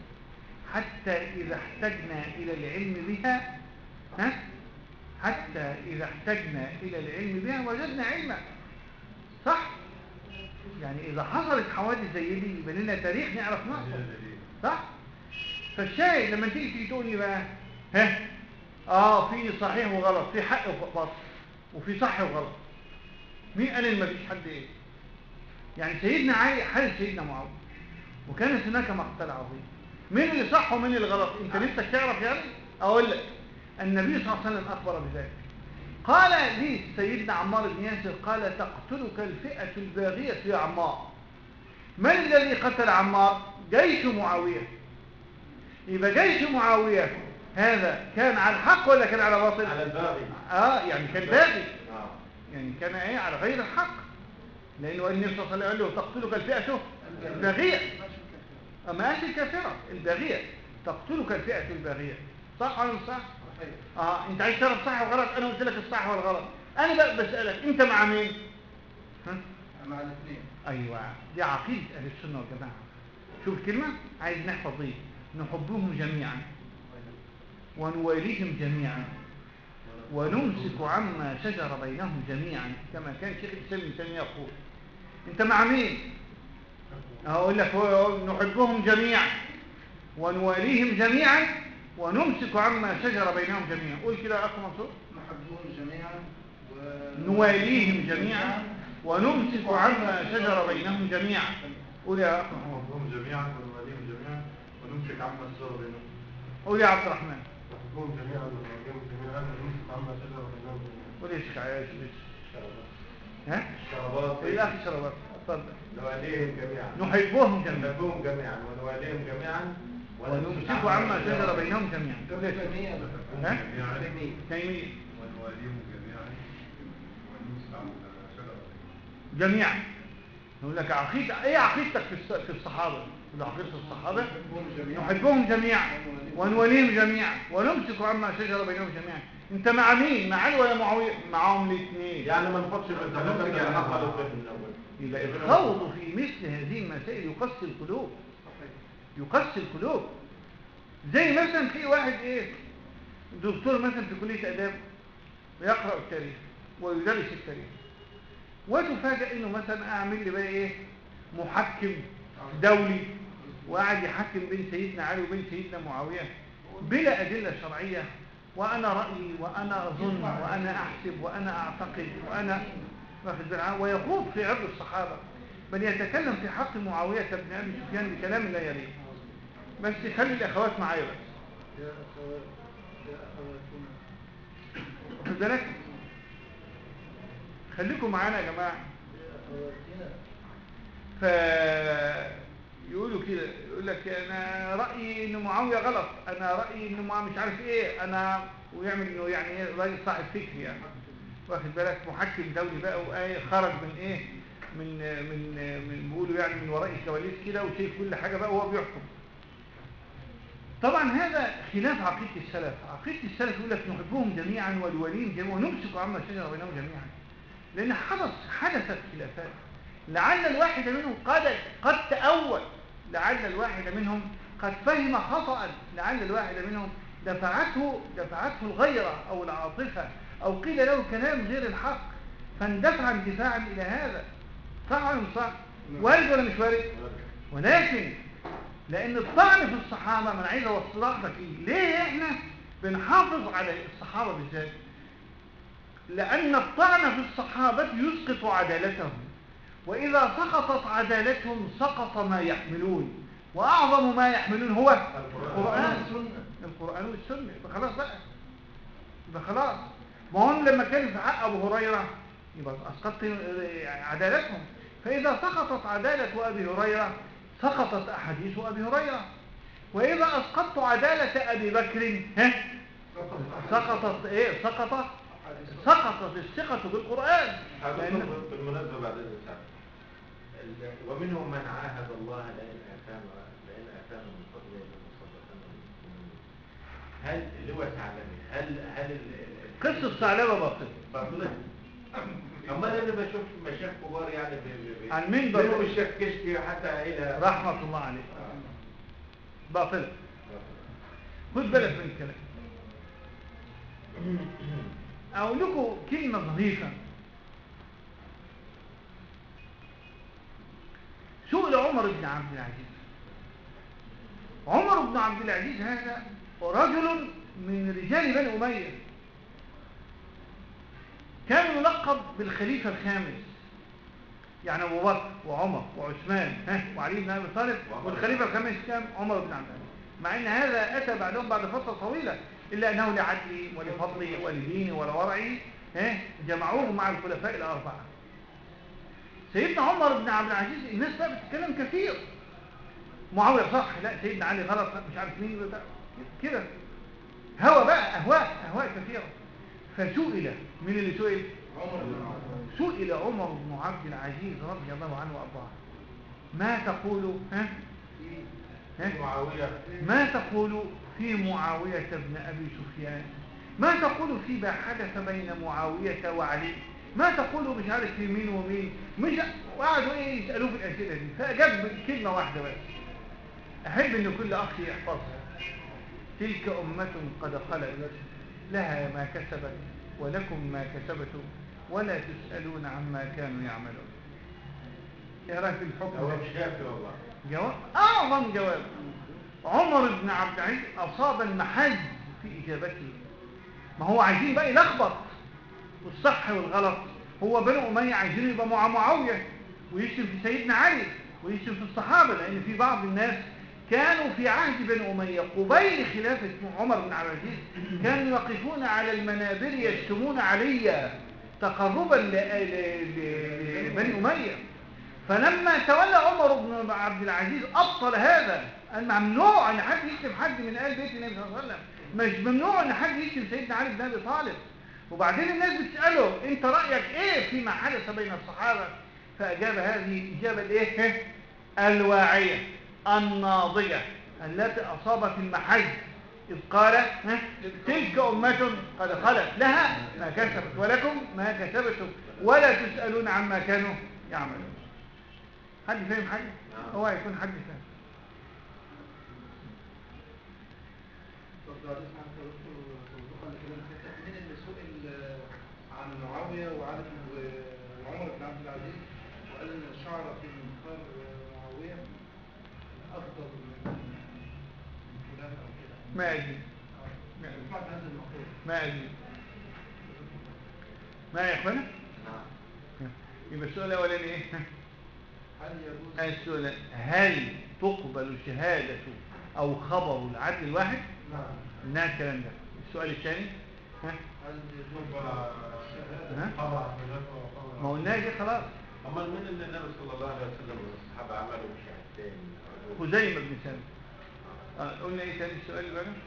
حتى إذا احتجنا إلى العلم بها ها حتى إذا احتجنا إلى العلم بها وجدنا علما. صح؟ يعني إذا حصلت حوادث زي دي يبقى لنا تاريخ نعرف نقصه. صح؟ فالشاهد لما تيجي تيجي تقول لي بقى ها اه في صحيح وغلط، في حق وباطل، وفي صح وغلط، مين قال ان مفيش حد ايه؟ يعني سيدنا علي حارب سيدنا معاويه، وكانت هناك مقتل عظيم. مين اللي صح ومين اللي غلط؟ انت نفسك تعرف يعني؟ اقول لك، النبي صلى الله عليه وسلم اخبر بذلك. قال لي سيدنا عمار بن ياسر: قال: تقتلك الفئة الباغية يا عمار. من الذي قتل عمار؟ جيش معاوية. يبقى جيش معاوية هذا كان على الحق ولا كان على باطل؟ على الباغي. اه يعني كان باغي، آه. يعني كان ايه على غير الحق، لانه النبي صلى الله عليه وسلم قال له: تقتلك الفئة شوف الباغية، اما قالش الكافرة، الباغية، تقتلك الفئة الباغية. صح ولا مش صح؟ اه انت عايز تعرف صح وغلط، انا قلت لك الصح والغلط. انا بقى بسألك انت مع مين؟ ها؟ مع الاثنين. ايوه، دي عقيدة اهل السنة والجماعة. شوف الكلمة، عايز نحفظ دي: نحبهم جميعا ونواليهم جميعا ونمسك عما شجر بينهم جميعا، كما كان شيخ الاسلام ابن تيمية يقول. انت مع مين؟ اقول لك نحبهم جميعا ونواليهم جميعا ونمسك عما شجر بينهم جميعا. قول كده يا اخ منصور: نحبهم جميعا نواليهم جميعا ونمسك عما شجر بينهم جميعا. قول يا اخ نحبهم جميعا ونواليهم جميعا ونمسك عما شجر بينهم. قول يا عبد الرحمن: نحبهم جميعا ونواليهم جميعا ونمسك عما شجر بينهم. قول يا شيخ عايش. ها؟ الشربات. ايه الاخ شربات؟ اتفضل. نواليهم جميعا. نحبهم جميعا. نحبهم جميعا ونواليهم جميعا ونمسك عما شجر بينهم جميعا. جميعا. ها؟ تيمية. تيمية. ونواليهم جميعا ونمسك عما شجر بينهم. جميعا. نقول لك عقيدة، ايه عقيدتك في في الصحابة؟ في عقيدة الصحابة: نحبهم جميعا ونوليهم جميعا ونمسك عما شجر بينهم جميعا. انت مع مين؟ مع علي ولا معاوية؟ معاهم الاثنين. يعني ما نفضش بالتفاصيل على حق الفهم الاول. يبقى الخوض في مثل هذه المسائل يقسي القلوب، يقسي القلوب. زي مثلا في واحد ايه دكتور مثلا في كلية آداب ويقرأ التاريخ ويدرس التاريخ، وتفاجئ انه مثلا اعمل لي بقى ايه محكم دولي وقاعد يحكم بين سيدنا علي وبين سيدنا معاوية بلا أدلة شرعية، وأنا رأيي وأنا أظن وأنا أحسب وأنا أعتقد وأنا واخد بالعام، ويخوض في عرض الصحابة، بل يتكلم في حق معاوية بن أبي سفيان بكلام لا يليق. بس خلي الأخوات معايا بس. يا أخوات يا أخواتنا. واخد بالك؟ خليكم معانا يا جماعة. يا أخواتنا. فيقولوا كده، يقول لك أنا رأيي إن معاوية غلط، أنا رأيي إن معاوية مش عارف إيه، أنا ويعمل إنه يعني إيه راجل صاحب فكر يعني. واخد بالك؟ محكم دولي بقى وآية خرج من إيه من من من بيقولوا يعني من وراء الكواليس كده وشايف كل حاجة بقى وهو بيحكم. طبعا هذا خلاف عقيدة السلف. عقيدة السلف يقول لك نحبهم جميعا والوليهم جميعا ونمسك عما شجر بينهم جميعا، لأن حدث حدثت خلافات. لعل الواحد منهم قد قد تأول، لعل الواحد منهم قد فهم خطأ، لعل الواحد منهم دفعته دفعته الغيرة أو العاطفة أو قيل له كلام غير الحق فاندفع اندفاعا إلى هذا. صح ولا مش صح؟ وارد ولا مش وارد؟ ولكن لأن الطعن في الصحابة، ما أنا عايز أوصل لك إيه؟ ليه إحنا بنحافظ على الصحابة بالذات؟ لأن الطعن في الصحابة يسقط عدالتهم، وإذا سقطت عدالتهم سقط ما يحملون، وأعظم ما يحملون هو القرآن والسنة. القرآن والسنة. يبقى خلاص بقى، يبقى خلاص. ما هم لما كانوا في حق أبو هريرة يبقى أسقطت عدالتهم، فإذا سقطت عدالة أبي هريرة سقطت أحاديث أبي هريرة، وإذا أسقطت عدالة أبي بكر ها سقطت إيه؟ سقطت سقطت الثقة بالقرآن. لأن بالمناسبة بعد ذلك ومنهم من عاهد الله لئن آتانا لئن آتانا من فضله لنصدقن. هل اللي هو ثعلبي هل هل قصة ثعلبة باطلة باطلة؟ أما أنا بشوف مشايخ كبار يعني عن مين باطلة؟ باطلة؟ الشيخ كشكي حتى إلى رحمة الله عليه باطلة. خد بالك من الكلام. أقول لكم كلمة ظريفة. سئل عمر بن عبد العزيز. عمر بن عبد العزيز هذا رجل من رجال بني أمية، كان يلقب بالخليفة الخامس، يعني أبو بكر وعمر وعثمان ها وعلي بن أبي طالب، والخليفة الخامس كان عمر بن عبد العزيز، مع أن هذا أتى بعدهم بعد فترة طويلة، إلا أنه لعدله ولفضله ولدينه ولورعه ها جمعوه مع الخلفاء الأربعة. سيدنا عمر بن عبد العزيز الناس بقى بتتكلم كثير، معاوية صح، لا سيدنا علي غلط، مش عارف مين كده، هوى بقى أهواء أهواء كثيرة. فسئل من اللي سئل؟ عمر بن عبد سئل عمر بن عبد العزيز رضي الله عنه وأرضاه ما تقول ها؟ ها؟ معاوية ما تقول في معاوية بن أبي سفيان؟ ما تقول فيما حدث بين معاوية وعلي؟ ما تقول مش عارف في مين ومين؟ مش وقعدوا ايه يسألوه في الأسئلة دي، فأجاب كلمة واحدة بس أحب أن كل أخ يحفظها: تلك أمة قد خلت لها ما كسبت ولكم ما كسبتم ولا تسألون عما كانوا يعملون. ايه رأيك في الحكم؟ هو مش كافي والله. جواب أعظم جواب. عمر بن عبد العزيز أصاب المحل في إجابته. ما هو عايزين بقى يلخبط والصح والغلط. هو بنو أمية عايزين يبقى مع معاوية ويشتم في سيدنا علي ويشتم في الصحابة، لأن في بعض الناس كانوا في عهد بني أمية قبيل خلافة عمر بن عبد العزيز كانوا يقفون على المنابر يشتمون علي تقربا لبني أمية. فلما تولى عمر بن عبد العزيز أبطل هذا، قال ممنوع أن حد يشتم حد من آل بيت النبي صلى الله عليه وسلم، مش ممنوع أن حد يشتم سيدنا علي بن أبي طالب. وبعدين الناس بتسأله أنت رأيك إيه فيما حدث بين الصحابة؟ فأجاب هذه إجابة الإيه؟ الواعية الناضجة التي أصابت المحل، إذ قال تلك أمة قد خلت لها ما كسبت ولكم ما كسبتم ولا تسألون عما كانوا يعملون. حد فاهم حاجة؟ هو هيكون حد فاهم. طب اسمع انت دكتور توضيحا لكلام سيادتك، مين اللي سئل عن معاويه وعلي وعمر بن عبد العزيز وقال ان الشعر في منكر معاويه افضل من فلان او كده؟ ما أجي ما سمعت هذا المقول. ما أجي ما يا إخوانا؟ يبقى السؤال الأولاني إيه؟ هل يجوز السؤال هل تقبل شهادة أو خبر العدل الواحد؟ نعم إنها الكلام ده. السؤال الثاني ها؟ هل يجوز الشهاده ها؟ خبر ما قلناش دي خلاص. أما من اللي النبي صلى الله عليه وسلم والصحابة عملوا شهادتين؟ خزيمة بن سالم. آه قلنا إيه تاني السؤال اللي بعده؟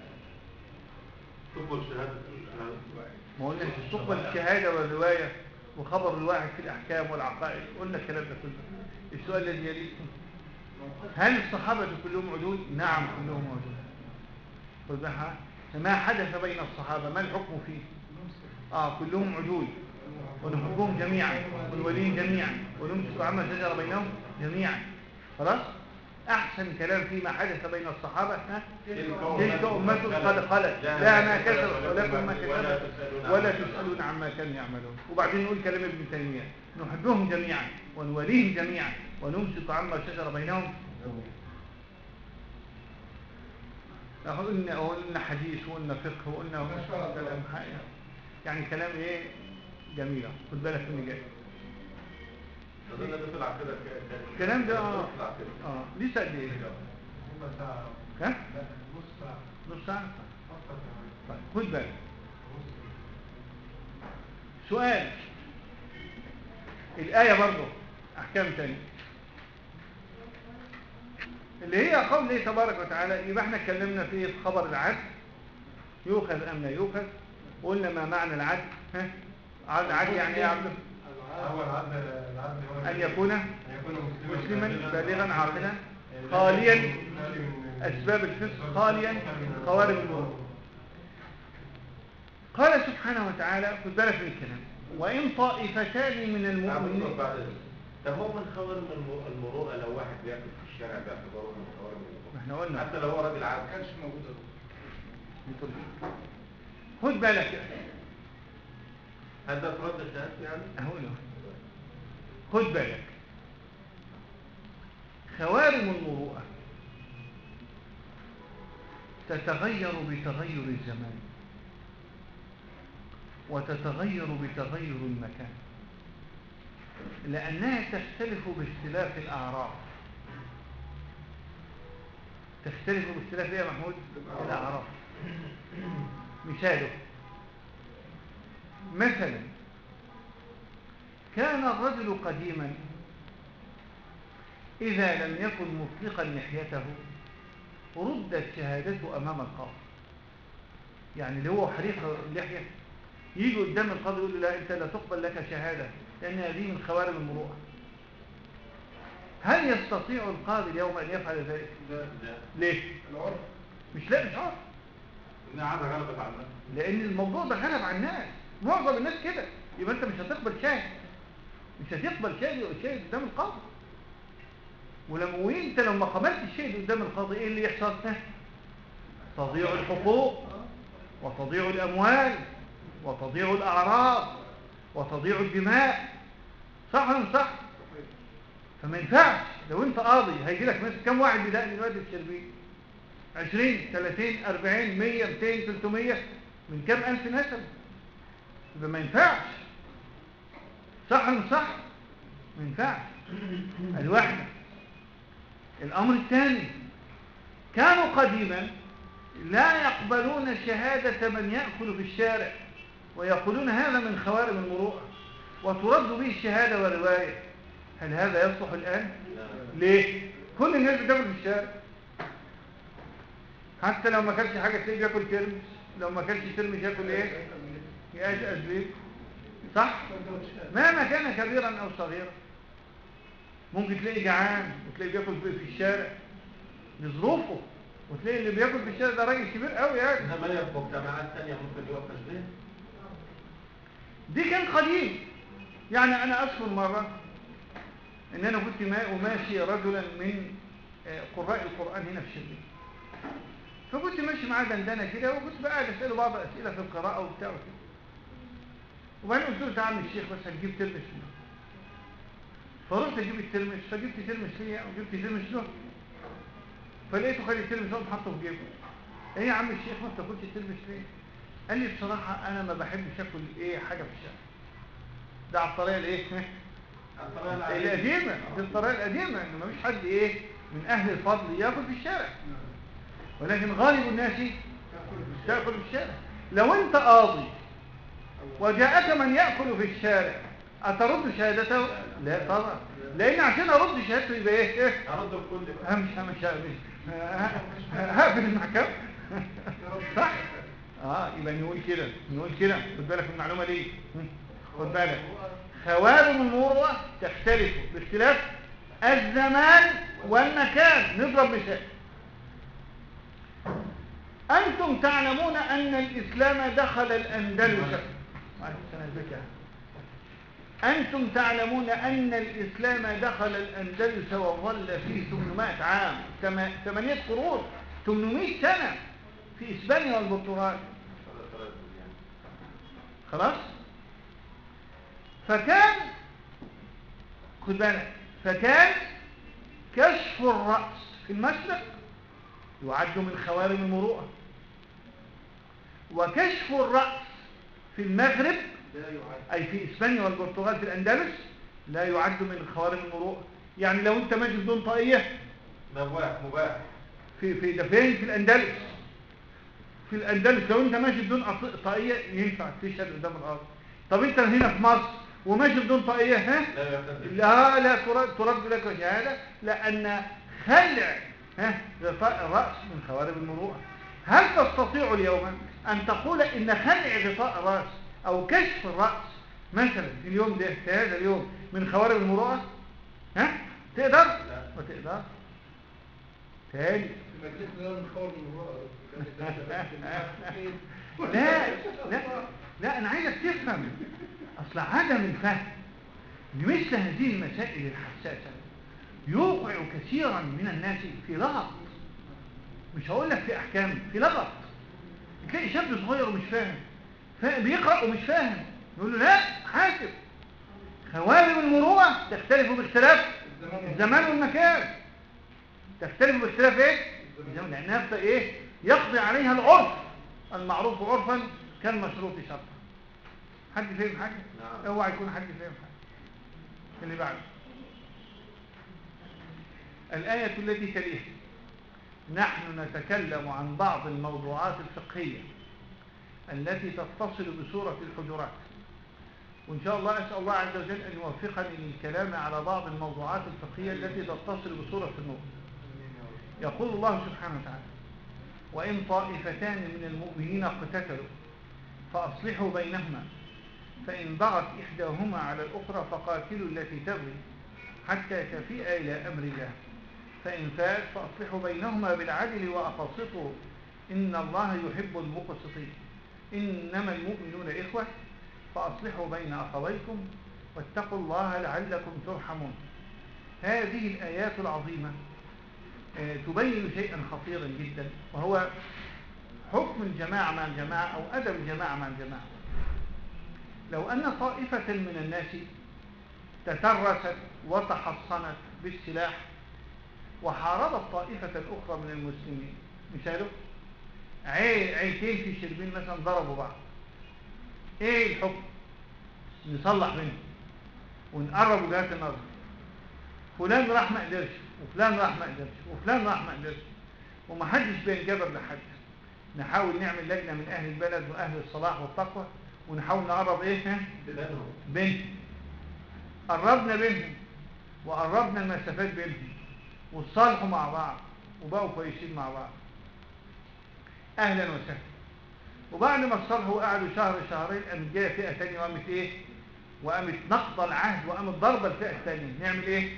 تقبل شهادة ما قلنا تقبل الشهادة والرواية وخبر الواحد في الأحكام والعقائد، قلنا الكلام ده كله. السؤال الذي يليه: هل الصحابة كلهم عدول؟ نعم كلهم عدول. خذ بالك، ما حدث بين الصحابة ما الحكم فيه؟ آه كلهم عدول، ونحبهم جميعا ونوليهم جميعا ونمسك عما شجر بينهم جميعا. خلاص؟ أحسن كلام فيما حدث بين الصحابة: ها؟ تلك أمة قد خلت لا ما كسبت ولكم ما كسبت ولا تسألون عما كانوا يعملون. وبعدين نقول كلام ابن تيمية: نحبهم جميعا ونوليهم جميعا ونمسك عما شجر بينهم. قلنا قلنا حديث وقلنا فقه وقلنا كلام حقيقي، يعني كلام ايه جميل. خد بالك من اللي جاي. الكلام ده اه اه لسه قد ايه؟ ها؟ نص ساعة. نص ساعة؟ طيب خد بالك. سؤال الآية برضه أحكام تانية اللي هي قوله تبارك وتعالى. يبقى احنا اتكلمنا في في خبر العدل، يؤخذ أم لا يؤخذ. قلنا ما معنى العدل؟ ها؟ العدل يعني ايه يا عبد؟ هو العدل العدل أن يكون مسلما بالغا عاقلا خاليا أسباب الفسق خاليا خوارم المروءة. قال سبحانه وتعالى: خد بالك من الكلام: وإن طائفتان من المؤمنين. طب هو من خوارم المروءة لو واحد بياكل في الشارع باعتباره من خوارم المروءة؟ ما احنا قلنا حتى لو هو راجل عادي ما كانش موجود. خد بالك. هذا فرد الناس يعني؟ أقول خد بالك. خوارم المروءة تتغير بتغير الزمان وتتغير بتغير المكان، لأنها تختلف باختلاف الأعراف. تختلف باختلاف ايه يا محمود؟ الأعراف. مثاله: مثلا كان الرجل قديما إذا لم يكن مطلقا لحيته ردت شهادته أمام القاضي. يعني اللي هو حريق اللحية يجي قدام القاضي يقول له: لا أنت لا تقبل لك شهادة لأن هذه من خوارم المروءة. هل يستطيع القاضي اليوم أن يفعل ذلك؟ لا. ليه؟ العرف. مش لا مش عارف. إنها عادة غلبت على الناس. لأن الموضوع ده غلب على الناس، معظم الناس كده. يبقى أنت مش هتقبل شاهد، مش هتقبل شاهد شاهد قدام القاضي. ولما وانت لو ما قبلتش الشاهد قدام القاضي ايه اللي يحصل؟ تضيع الحقوق وتضيع الأموال وتضيع الأعراض وتضيع الدماء. صح ولا مش صح؟ فما ينفعش. لو انت قاضي هيجي لك مثلا كم واحد بدأني دلوقتي في الشربين؟ عشرين ثلاثين أربعين مية مئتين ثلاثمية من كم ألف نسب. يبقى ما ينفعش. صح ولا مش صح؟ ما ينفعش. الواحدة. الأمر الثاني: كانوا قديما لا يقبلون شهادة من يأكل في الشارع ويقولون هذا من خوارم المروءة وترد به الشهادة والرواية. هل هذا يصلح الآن؟ ليه؟ كل الناس بتاكل في الشارع، حتى لو ما كانش حاجة تلاقيه بياكل ترمس، لو ما كانش ترمس ياكل ايه؟ يأجأز ليه؟ صح؟ مهما كان كبيرا أو صغيرا. ممكن تلاقي جعان وتلاقي بياكل في الشارع لظروفه، وتلاقي اللي بياكل في الشارع ده راجل كبير قوي يعني. انما هي في مجتمعات ثانيه ممكن يوقف به. دي كان قديم. يعني انا اذكر مره ان انا كنت ماشي رجلا من قراء القران هنا في الشرقيه، فكنت ماشي معاه دندنه كده وكنت بقى اساله بعض اسئله في القراءه وبتاع وكده. وبعدين قلت له: تعال الشيخ بس هتجيب تلمس. فرحت اجيب الترمس، فجبت ترمس ليا وجبت ترمس له، فلقيته خد الترمس وقام حاطه في جيبه. ايه يا عم الشيخ ما بتاكلش الترمس ليه؟ قال لي: بصراحه انا ما بحبش اكل ايه حاجه في الشارع. ده على الطريقه الايه؟ على الطريقه القديمه. دي الطريقه القديمه ان مفيش حد ايه من اهل الفضل ياكل في الشارع، ولكن غالب الناس تاكل في الشارع. لو انت قاضي وجاءك من ياكل في الشارع أترد شهادته؟ لا طبعا، لأن عشان أرد شهادته يبقى إيه؟ إيه؟ أرد بكل همش همش هقفل المحكمة. صح؟ آه يبقى نقول كده، نقول كده. خد بالك من المعلومة دي. خد بالك، خوارم المروءة تختلف باختلاف الزمان والمكان. نضرب مثال. أنتم تعلمون أن الإسلام دخل الأندلس. أنتم تعلمون أن الإسلام دخل الأندلس وظل فيه ثمانمائة عام، ثمانية قرون، ثمانمائة سنة في إسبانيا والبرتغال. خلاص؟ فكان خد بالك، فكان كشف الرأس في المشرق يعد من خوارم المروءة، وكشف الرأس في المغرب أي في إسبانيا والبرتغال في الأندلس لا يعد من خوارم المروءة. يعني لو أنت ماشي بدون طاقية مباح مباح في في ده فين؟ في الأندلس. في الأندلس لو أنت ماشي بدون طاقية ينفع تشهد قدام الأرض. طب أنت هنا في مصر وماشي بدون طاقية، ها؟ لا لا ترد, ترد لك شهادة، لأن خلع ها غطاء الرأس من خوارم المروءة. هل تستطيع اليوم أن تقول إن خلع غطاء الرأس أو كشف الرأس مثلا في اليوم ده في هذا اليوم من خوارم المروءة؟ ها؟ تقدر؟ ما تقدر. تاني لا لا لا أنا عايزك تفهم. أصل عدم الفهم لمثل هذه المسائل الحساسة يوقع كثيرا من الناس في لغط. مش هقول لك في أحكام، في لغط. تلاقي شاب صغير ومش فاهم، بيقرأ ومش فاهم، يقول له لا حاسب. خوارم المروءة تختلف باختلاف الزمان والمكان. تختلف باختلاف ايه؟ الزمان، لأنها ايه؟ يقضي عليها العرف المعروف عرفا كالمشروط شرطا. حد فهم حاجة؟ نعم. اوعى يكون حد فهم حاجة. اللي بعده الآية التي تليها: نحن نتكلم عن بعض الموضوعات الفقهية التي تتصل بسورة الحجرات. وإن شاء الله أسأل الله عز وجل أن يوفقني للكلام على بعض الموضوعات الفقهية التي تتصل بسورة النور. يقول الله سبحانه وتعالى: وإن طائفتان من المؤمنين اقتتلوا فأصلحوا بينهما فإن بغت إحداهما على الأخرى فقاتلوا التي تبغي حتى تفيء إلى أمر الله فإن فات فأصلحوا بينهما بالعدل وأقسطوا إن الله يحب المقسطين إنما المؤمنون إخوة فأصلحوا بين أخويكم واتقوا الله لعلكم ترحمون. هذه الآيات العظيمة تبين شيئا خطيرا جدا، وهو حكم الجماعة مع الجماعة أو أدب الجماعة مع الجماعة. لو أن طائفة من الناس تترست وتحصنت بالسلاح وحاربت طائفة أخرى من المسلمين، مثاله عي... عيتين في شربين مثلا ضربوا بعض، ايه الحكم؟ نصلح بينهم ونقرب وجهات النظر. فلان راح ما قدرش وفلان راح ما قدرش وفلان راح ما قدرش ومحدش بينجبر لحد. نحاول نعمل لجنة من أهل البلد وأهل الصلاح والتقوى ونحاول نقرب ايه بينهم. قربنا بينهم وقربنا المسافات بينهم وتصالحوا مع بعض وبقوا كويسين مع بعض، اهلا وسهلا. وبعد ما تصالحوا وقعدوا شهر شهرين قامت جايه فئه ثانيه وقامت ايه؟ وقامت نقض العهد وقامت ضربه الفئه الثانيه. نعمل ايه؟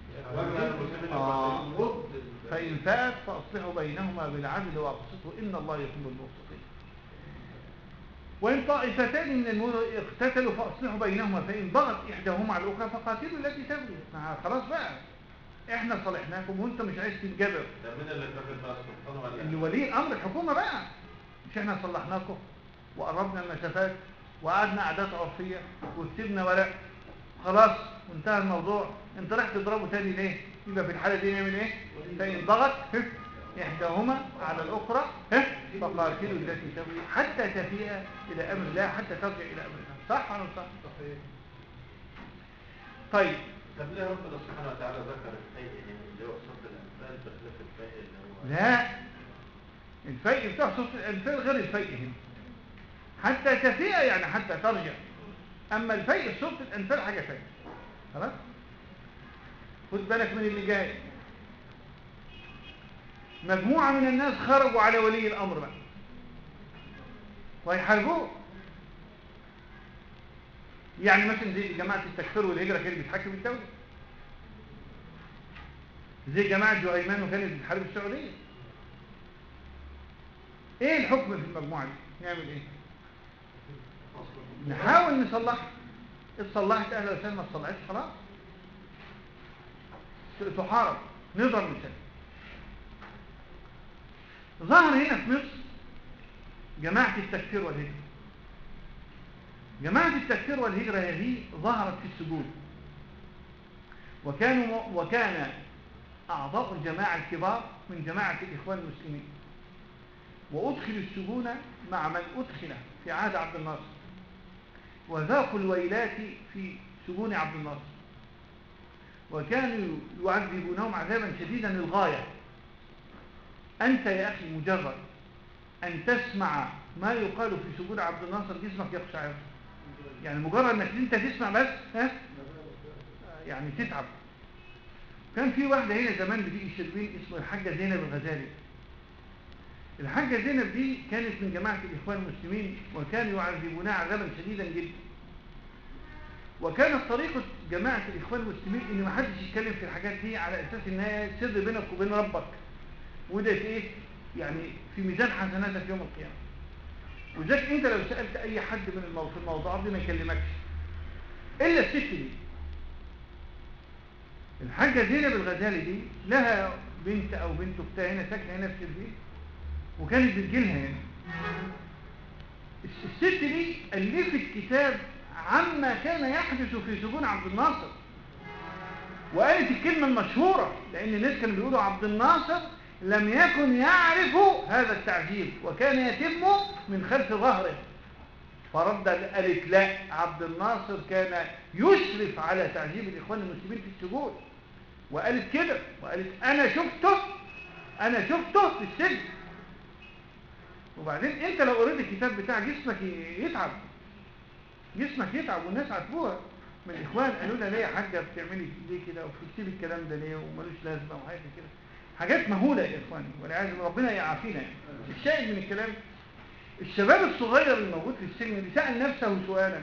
آه. فإن فات فأصلحوا بينهما بالعدل وأقسطوا إن الله يحب المقسطين. وإن طائفتان من المؤمنين اقتتلوا فأصلحوا بينهما فإن بغت إحداهما على الأخرى فقاتلوا التي تبغي. خلاص بقى احنا صالحناكم وانت مش عايز تتجبر. ده من اللي كفر بقى السلطان ولا اللي ولي امر الحكومه بقى. مش احنا صلحناكم وقربنا المسافات وقعدنا قعدات عرفيه وكتبنا ورق خلاص وانتهى الموضوع، انت راح تضربه تاني ليه؟ يبقى في الحاله دي نعمل ايه؟ فان ضغط احداهما على الاخرى فقاتلوا التي تبغي حتى تفيء الى امر الله، حتى ترجع الى امر الله. صح ولا صح؟ صحيح. طيب طب ليه ربنا سبحانه وتعالى ذكر الفيء اللي هو صوت الانفال بخلاف الفيء اللي هو لا، الفيء بتاع صوت الانفال غير الفيء هنا. حتى تفيء يعني حتى ترجع، اما الفيء صوت الانفال حاجه ثانيه. خلاص؟ خد بالك من اللي جاي. مجموعه من الناس خرجوا على ولي الامر بقى ويحاربوه. يعني مثلا زي جماعة التكفير والهجرة كانت بتحكم الدولة، زي جماعة جهيمان وكانت بتحارب السعودية. ايه الحكم في المجموعة دي؟ نعمل ايه؟ نحاول نصلحها. اتصلحت اهلا وسهلا، ما اتصلحتش خلاص تحارب. نضرب مثال، ظهر هنا في مصر جماعة التكفير والهجرة. جماعة التكفير والهجرة هذه ظهرت في السجون، وكانوا وكان أعضاء الجماعة الكبار من جماعة الإخوان المسلمين، وأدخلوا السجون مع من أدخل في عهد عبد الناصر، وذاقوا الويلات في سجون عبد الناصر، وكانوا يعذبونهم عذابا شديدا للغاية. أنت يا أخي مجرد أن تسمع ما يقال في سجون عبد الناصر جسمك يقشعر، يعني مجرد أنك أنت تسمع بس ها يعني تتعب. كان في واحدة هنا زمان بتيجي شربين اسمه الحاجة زينب الغزالي. الحاجة زينب دي كانت من جماعة الإخوان المسلمين، وكانوا يعذبونها عذابا شديدا جدا. وكانت طريقة جماعة الإخوان المسلمين إن ما حدش يتكلم في الحاجات دي على أساس إنها سر بينك وبين ربك، وده إيه يعني في ميزان حسناتك يوم القيامة. وذلك أنت لو سألت أي حد من الموضوع في الموضوعات دي ما يكلمكش إلا الست دي. الحاجة زينب الغزالي دي لها بنت أو بنت أختها هنا ساكنة هنا في البيت، وكانت بتجيلها هنا. الست دي ألفت كتاب عما كان يحدث في سجون عبد الناصر، وقالت الكلمة المشهورة، لأن الناس كانوا بيقولوا عبد الناصر لم يكن يعرف هذا التعذيب وكان يتم من خلف ظهره. فرد قالت لا، عبد الناصر كان يشرف على تعذيب الإخوان المسلمين في السجون، وقالت كده، وقالت أنا شفته أنا شفته في السجن. وبعدين أنت لو قريت الكتاب بتاع جسمك يتعب، جسمك يتعب. والناس عرفوها من الإخوان، قالوا لها ليه يا حاجة بتعملي ليه كده وبتكتبي الكلام ده ليه ومالوش لازمة وحاجة كده، حاجات مهولة يا إخواني، والعياذ بالله ربنا يعافينا. يعني الشاهد من الكلام، الشباب الصغير الموجود في السجن سأل نفسه سؤالا: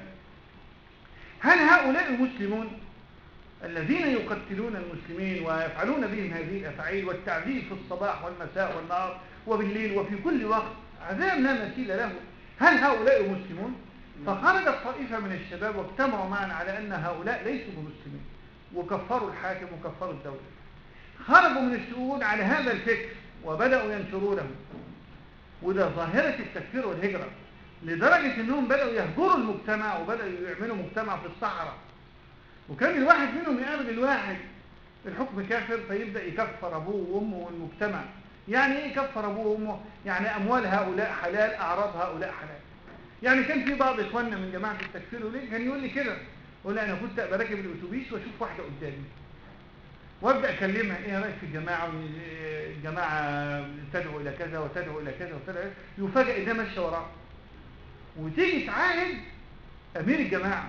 هل هؤلاء المسلمون الذين يقتلون المسلمين ويفعلون بهم هذه الأفعال والتعذيب في الصباح والمساء والنهار وبالليل وفي كل وقت عذاب لا مثيل له، هل هؤلاء مسلمون؟ فخرجت طائفة من الشباب واجتمعوا معا على أن هؤلاء ليسوا بمسلمين، وكفروا الحاكم وكفروا الدولة. خرجوا من السجون على هذا الفكر وبدأوا ينشرونه، وده ظاهرة التكفير والهجرة، لدرجة أنهم بدأوا يهجروا المجتمع وبدأوا يعملوا مجتمع في الصحراء. وكان الواحد منهم يقابل الواحد الحكم كافر فيبدأ يكفر أبوه وأمه والمجتمع. يعني إيه يكفر أبوه وأمه؟ يعني أموال هؤلاء حلال، أعراض هؤلاء حلال. يعني كان في بعض إخواننا من جماعة التكفير وليه كان يقول لي كده، يقول لي أنا كنت بركب الأتوبيس وأشوف واحدة قدامي وابدأ أكلمها: إيه رأيك في الجماعة؟ الجماعة تدعو إلى كذا وتدعو إلى كذا وتدعو، يفاجئ ده ماشي وراه، وتيجي تعاهد أمير الجماعة،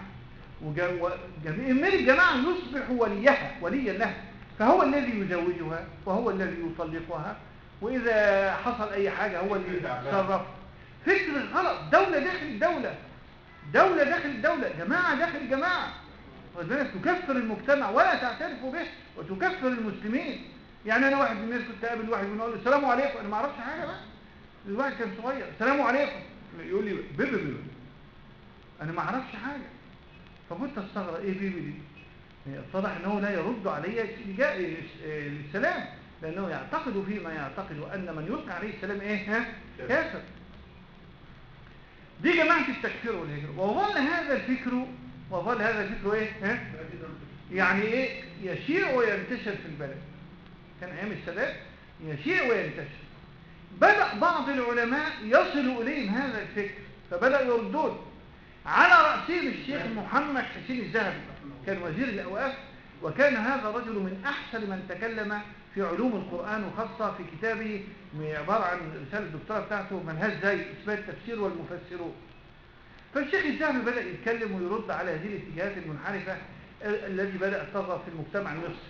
وأمير الجماعة يصبح وليها وليا لها، فهو الذي يزوجها وهو الذي يطلقها، وإذا حصل أي حاجة هو اللي يتصرف. فكر غلط، دولة داخل الدولة، دولة داخل الدولة، جماعة داخل الجماعة، ولذلك تكفر المجتمع ولا تعترف به، وتكفر المسلمين. يعني أنا واحد من الناس كنت قابل واحد بنقول له السلام عليكم، أنا ما أعرفش حاجة بقى، الواحد كان صغير، السلام عليكم، يقول لي بيبي بيبي، أنا ما أعرفش حاجة. فكنت استغرب ايه بيبي دي؟ اتضح انه لا يرد علي السلام، لانه يعتقد فيما يعتقد ان من يلقي عليه السلام ايه؟ ها؟ كافر. دي جماعة التكفير والهجرة. وظل هذا الفكر وظل هذا الفكر ايه؟ ها؟ يعني ايه؟ يشيع وينتشر في البلد. كان ايام السادات يشيع وينتشر. بدأ بعض العلماء يصل اليهم هذا الفكر، فبدأوا يردون. على رأسهم الشيخ محمد حسين الذهبي، كان وزير الأوقاف، وكان هذا الرجل من أحسن من تكلم في علوم القرآن، وخاصة في كتابه عبارة عن رسالة الدكتوراه بتاعته منهج زي اسمها التفسير والمفسرون. فالشيخ الذهبي بدأ يتكلم ويرد على هذه الاتجاهات المنحرفة التي بدأت تظهر في المجتمع المصري.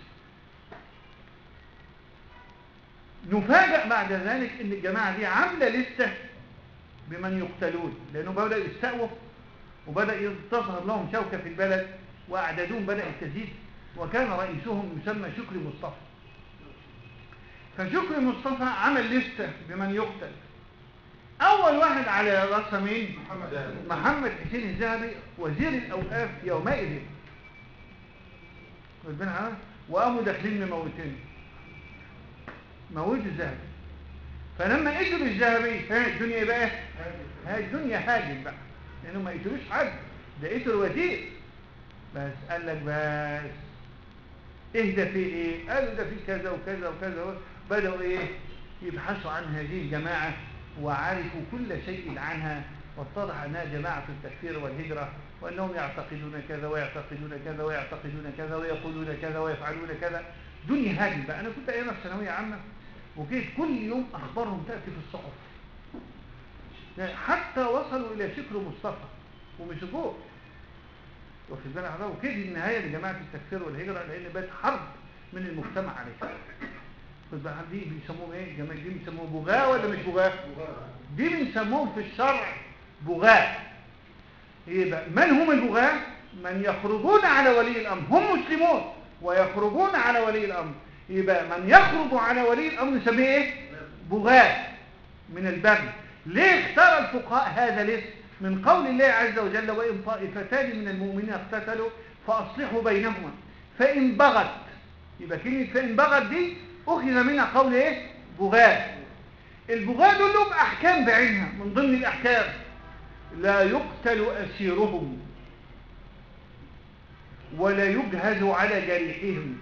نفاجأ بعد ذلك ان الجماعة دي عاملة لستة بمن يقتلون، لأنه بدأوا يستقوا وبدأ تظهر لهم شوكة في البلد وأعدادهم بدأت تزيد، وكان رئيسهم يسمى شكري مصطفى. فشكري مصطفى عمل لستة بمن يقتل. أول واحد على رأسها مين؟ محمد حسين الذهبي وزير الأوقاف يومئذ، وقاموا داخلين مموتين موت الذهبي. فلما قتلوا الذهبي ها الدنيا بقى ها الدنيا هاجم بقى، لأنهم ما قتلوش حد، ده قتلوا وزير بس. قال لك بس اهدى في ايه؟ قالوا ده في كذا وكذا وكذا. بدأوا ايه؟ يبحثوا عن هذه الجماعة وعرفوا كل شيء عنها، واتضح انها جماعة التكفير والهجرة، وانهم يعتقدون كذا ويعتقدون كذا ويعتقدون كذا ويقولون كذا ويفعلون كذا. دنيا هاجم بقى. انا كنت ايام في ثانوية عامة، وكيف كل يوم اخبارهم تأتي في الصحف، حتى وصلوا الى شكر مصطفى ومسكوه. واخد بالك حضرتك؟ وكده النهايه لجماعه التكفير والهجره، لان بقت حرب من المجتمع عليها. خد بالك دي بيسموهم ايه؟ جماعه دي بيسموهم بغاة ولا مش بغاة؟ دي بنسموهم في الشرع بغاة. يبقى من هم البغاة؟ من يخرجون على ولي الامر، هم مسلمون ويخرجون على ولي الامر. يبقى من يخرج على ولي الامر نسميه ايه؟ بغاة من البغي. ليه اختار الفقهاء هذا الاسم؟ من قول الله عز وجل: وإن طائفتان من المؤمنين اقتتلوا فأصلحوا بينهما فإن بغت. يبقى كلمة فإن بغت دي أخذ منها قول إيه؟ بغاة. البغاة دول لهم أحكام بعينها. من ضمن الأحكام: لا يقتل أسيرهم، ولا يجهز على جريحهم،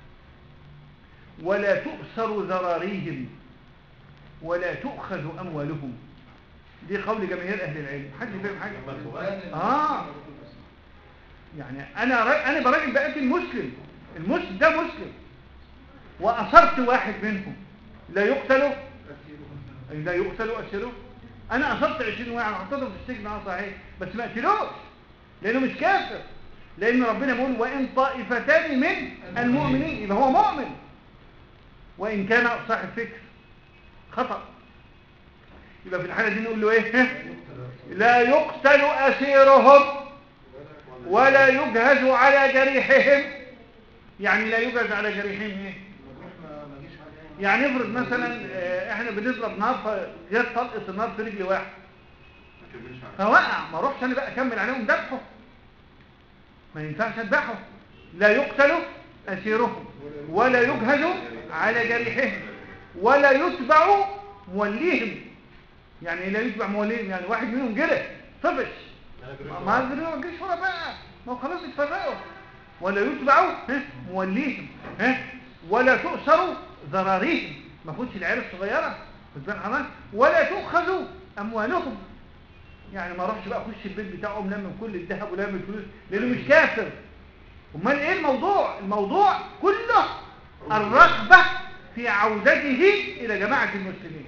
ولا تؤسر ذراريهم، ولا تؤخذ أموالهم. دي قول جماهير اهل العلم. حد فاهم حاجه؟ اه يعني انا را... انا براجل بقى المسلم المسلم ده مسلم واثرت واحد منهم، لا يقتلوا اي لا يقتلوا اسيره. انا اثرت عشرين واحد حطيتهم في السجن، اه صحيح، بس ما قتلوش لانه مش كافر، لان ربنا بيقول: وان طائفتان من المؤمنين. يبقى هو مؤمن وان كان صاحب فكر خطأ. يبقى في الحالة دي نقول له ايه؟ لا يقتل أسيرهم ولا يجهز على جريحهم. يعني لا يجهز على جريحهم ايه؟ يعني افرض مثلا احنا بنضرب نار فجت طلقة النار في رجل واحد فوقع، ما اروحش انا بقى اكمل عليهم ذبحه، ما ينفعش اذبحه. لا يقتل أسيرهم ولا يجهز على جريحهم ولا يتبع موليهم. يعني لا يتبع موليهم، يعني واحد منهم جرح طفش ما ما جريش ورا بقى، ما هو خلاص اتفرقوا. ولا يتبعوا موليهم ها ولا تؤسروا ذراريهم، ما كنتش العيال الصغيره خد حمام، ولا تؤخذوا اموالهم. يعني ما اروحش بقى اخش البيت بتاعهم لمن كل الذهب ولمن الفلوس لانه مش كافر. امال ايه الموضوع؟ الموضوع كله الرغبه في عودته الى جماعه المسلمين.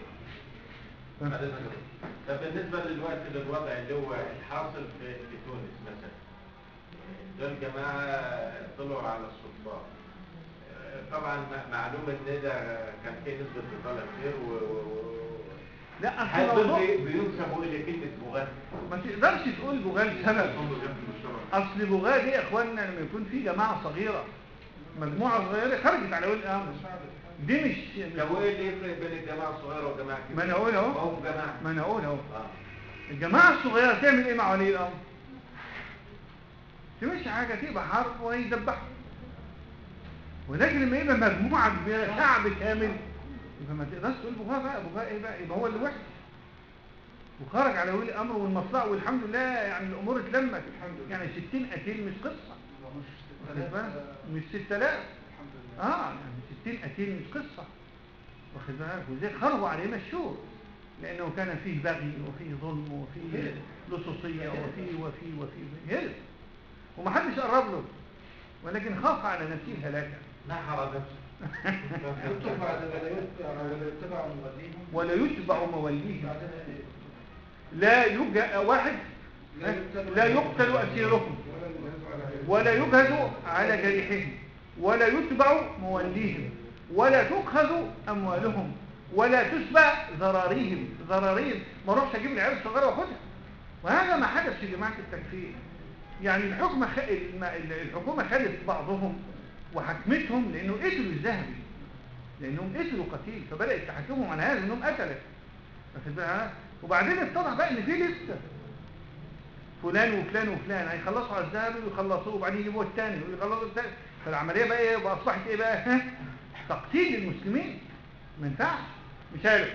طب بالنسبه دلوقتي للوضع اللي هو الحاصل في, في تونس مثلا، دول جماعه طلعوا على السلطات، طبعا معلوم ان ده كان فيه نسبه بطاله كتير و... و... لا هل دول بينسبوا الى كلمه بغاة؟ ما تقدرش تقول بغاة لسبب. اصل بغاة دي يا اخواننا لما يكون في جماعه صغيره، مجموعه صغيره خرجت على ولي الامر، دي مش لو ايه اللي يفرق بين الجماعه الصغيره والجماعه الكبيره؟ ما انا اقول اهو ما هو جماعه ما انا اقول اهو اه الجماعه الصغيره تعمل ايه مع ولي الامر؟ تمشي حاجه تبقى حرب ويذبحها. ولكن لما يبقى مجموعه كبيره شعب كامل يبقى ما تقدرش تقول بغاة بقى. بغاة ايه بقى؟ يبقى هو اللي وحش وخرج على ولي الامر والمصلحه، والحمد لله يعني الامور اتلمت. يعني ستين قتيل مش قصه، مش ستة آلاف اه يعني ستين قتيل مش قصه، واخد بالك؟ وازاي خرجوا عليه مشهور لانه كان فيه بغي وفيه ظلم وفيه لصوصيه وفيه وفيه وفيه هرب ومحدش قرب له، ولكن خاف على نفسه الهلاكه. نحر نفسه ولا يتبع موليهم. لا يجهز واحد لا يقتل أسيرهم ولا يجهز على جريحهم ولا يتبع موليهم ولا تؤخذ أموالهم ولا تسبع ذراريهم. ذراريهم ما اروحش اجيب العيال الصغيره واخدها، وهذا ما حدث في جماعة التكفير. يعني الحكومة خ... الم- الحكومة خدت بعضهم وحكمتهم لأنه قتلوا الذهبي، لأنهم قتلوا قتيل، فبدأت تحكمهم على هذا أنهم قتلت. واخد بالك؟ وبعدين اتضح بقى ان في لسه فلان وفلان وفلان هيخلصوا على الذهبي ويخلصوه، وبعدين يجيبوا الثاني ويخلصوا الثاني، فالعمليه بقى ايه بقى؟ اصبحت ايه بقى؟ ها؟ تقتيل المسلمين. ما ينفعش، مش عارف.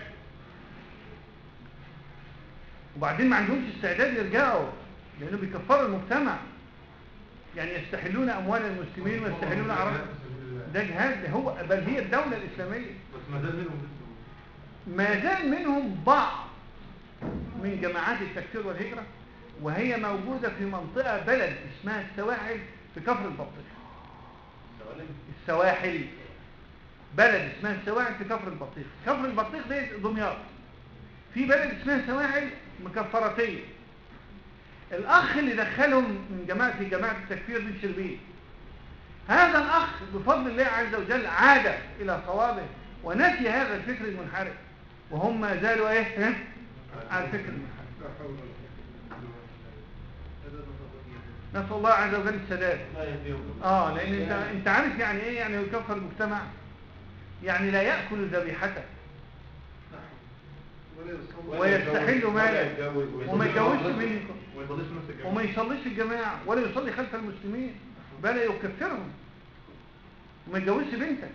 وبعدين ما عندهمش استعداد يرجعوا لانه بيكفروا المجتمع، يعني يستحلون اموال المسلمين ويستحلون اعراضهم. ده جهاد، ده هو بل هي الدوله الاسلاميه. بس ما زال منهم ما زال منهم بعض من جماعات التكفير والهجرة، وهي موجودة في منطقة بلد اسمها السواحل في كفر البطيخ. السواحل، بلد اسمها السواحل في كفر البطيخ. كفر البطيخ دي دمياط. في بلد اسمها السواحل مكفرتية. الأخ اللي دخلهم من جماعة في جماعة التكفير بن شربين، هذا الأخ بفضل الله عز وجل عاد إلى صوابه ونسي هذا الفكر المنحرف، وهم ما زالوا ايه على الفكر المنحرف. نسأل الله عز وجل السداد. اه لان انت انت عارف يعني ايه يعني يكفر المجتمع؟ يعني لا ياكل ذبيحته ويستحل ماله وما يتجوزش منكم وما يصليش في الجماعه ولا يصلي خلف المسلمين بل يكفرهم وما يتجوزش بنتك.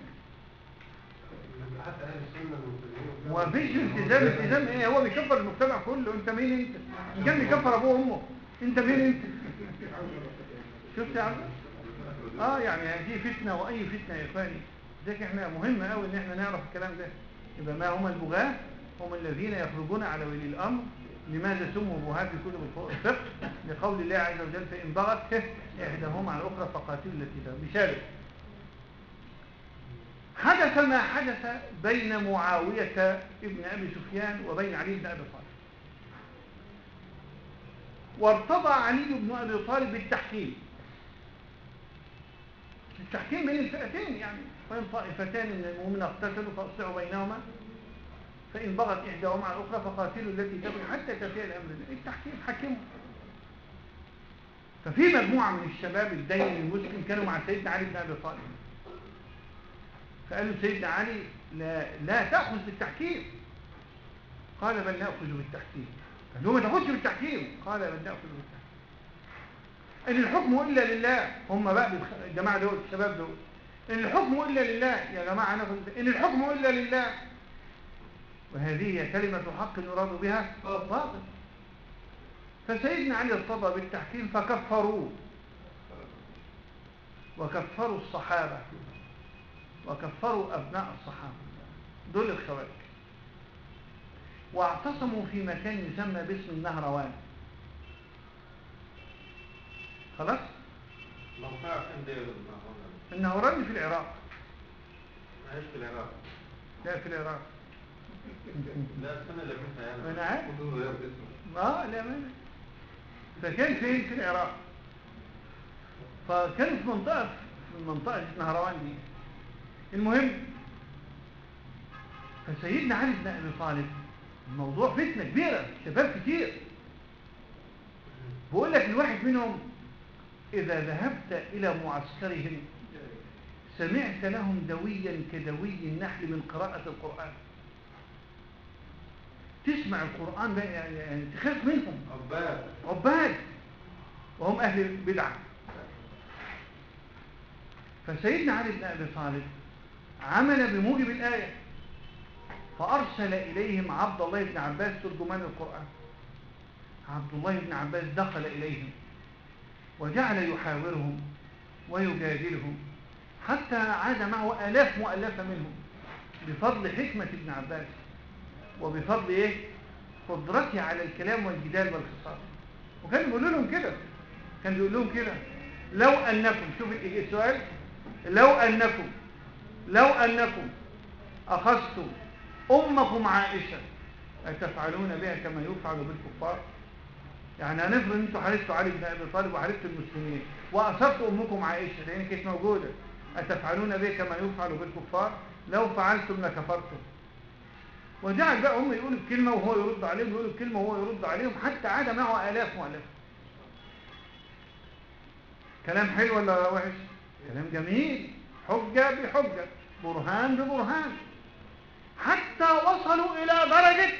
ومفيش التزام. التزام ايه؟ هو بيكفر المجتمع كله. انت مين انت؟ ان كان بيكفر ابوه وامه انت مين انت؟ شفت يا عم؟ اه يعني هذه فتنه، واي فتنه يا اخواني. لذلك احنا مهم قوي ان احنا نعرف الكلام ده. يبقى ما هم البغاة؟ هم الذين يخرجون على ولي الامر. لماذا سموا بغاة في كتب الفقه؟ لقول الله عز وجل فان بغت احداهما على الاخرى فقاتلوا التي تبغي. مثال: حدث ما حدث بين معاوية ابن أبي سفيان وبين علي بن أبي طالب، وارتضى علي بن أبي طالب بالتحكيم. التحكيم بين الفئتين، يعني وإن طائفتان من المؤمنين اقتتلوا فأصلحوا بينهما فإن بغت إحداهما على الأخرى فقاتلوا التي تبغي حتى تفيء لأمر الله. التحكيم حكموا. ففي مجموعة من الشباب الدين المسلم كانوا مع سيدنا علي بن أبي طالب، فقالوا سيدنا علي لا, لا تأخذ بالتحكيم. قال بل نأخذ بالتحكيم. قال له ما تأخذش بالتحكيم. قال بل نأخذ بالتحكيم. إن الحكم إلا لله. هم بقى الجماعة دول الشباب دول، إن الحكم إلا لله. يا جماعة نأخذ إن الحكم إلا لله. وهذه هي كلمة حق يراد بها باطل. فسيدنا علي ارتضى بالتحكيم فكفروه وكفروا الصحابة وكفروا أبناء الصحابة دول الخوارج، واعتصموا في مكان يسمى باسم النهروان. خلاص؟ موقع فين ده؟ النهروان في العراق. ماهيش في العراق. لا في العراق. لا السنة اللي فاتت يعني. أنا عارف. كنت غير اسمه. اه لا مانع. فكان فين؟ في العراق. فكان في منطقة في منطقة النهروان دي. المهم فسيدنا علي بن أبي طالب الموضوع فتنة كبيرة، شباب كتير. بقول لك الواحد منهم إذا ذهبت إلى معسكرهم سمعت لهم دويا كدوي النحل من قراءة القرآن. تسمع القرآن بقى يعني تخاف منهم. عباد عباد وهم أهل بدعة. فسيدنا علي بن أبي طالب عمل بموجب الآية، فأرسل إليهم عبد الله بن عباس ترجمان القرآن. عبد الله بن عباس دخل إليهم وجعل يحاورهم ويجادلهم حتى عاد معه آلاف مؤلفة منهم بفضل حكمة ابن عباس وبفضل إيه؟ قدرته على الكلام والجدال والخصام. وكان بيقول لهم كده، كان بيقول لهم كده: لو أنكم، شوف السؤال، لو أنكم لو أنكم أخذتم أمكم عائشة أتفعلون بها كما يفعل بالكفار؟ يعني هنفرض ان انتوا حاربتوا علي بن ابي طالب وحاربتوا المسلمين واصبتوا امكم عائشه لان كانت موجوده، اتفعلون بها كما يفعل بالكفار؟ لو فعلتم لكفرتم. وجعل بقى هم يقولوا الكلمة وهو يرد عليهم، يقولوا الكلمة وهو يرد عليهم، حتى عاد معه آلاف وآلاف. كلام حلو ولا وحش؟ كلام جميل، حجة بحجة، برهان ببرهان، حتى وصلوا إلى درجة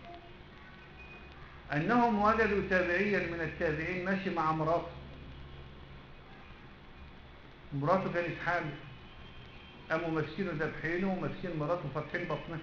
أنهم وجدوا تابعيا من التابعين ماشي مع مراته. مراته كانت حامل، قاموا ماسكينه ذبحينه وماسكين مراته فاتحين بطنها.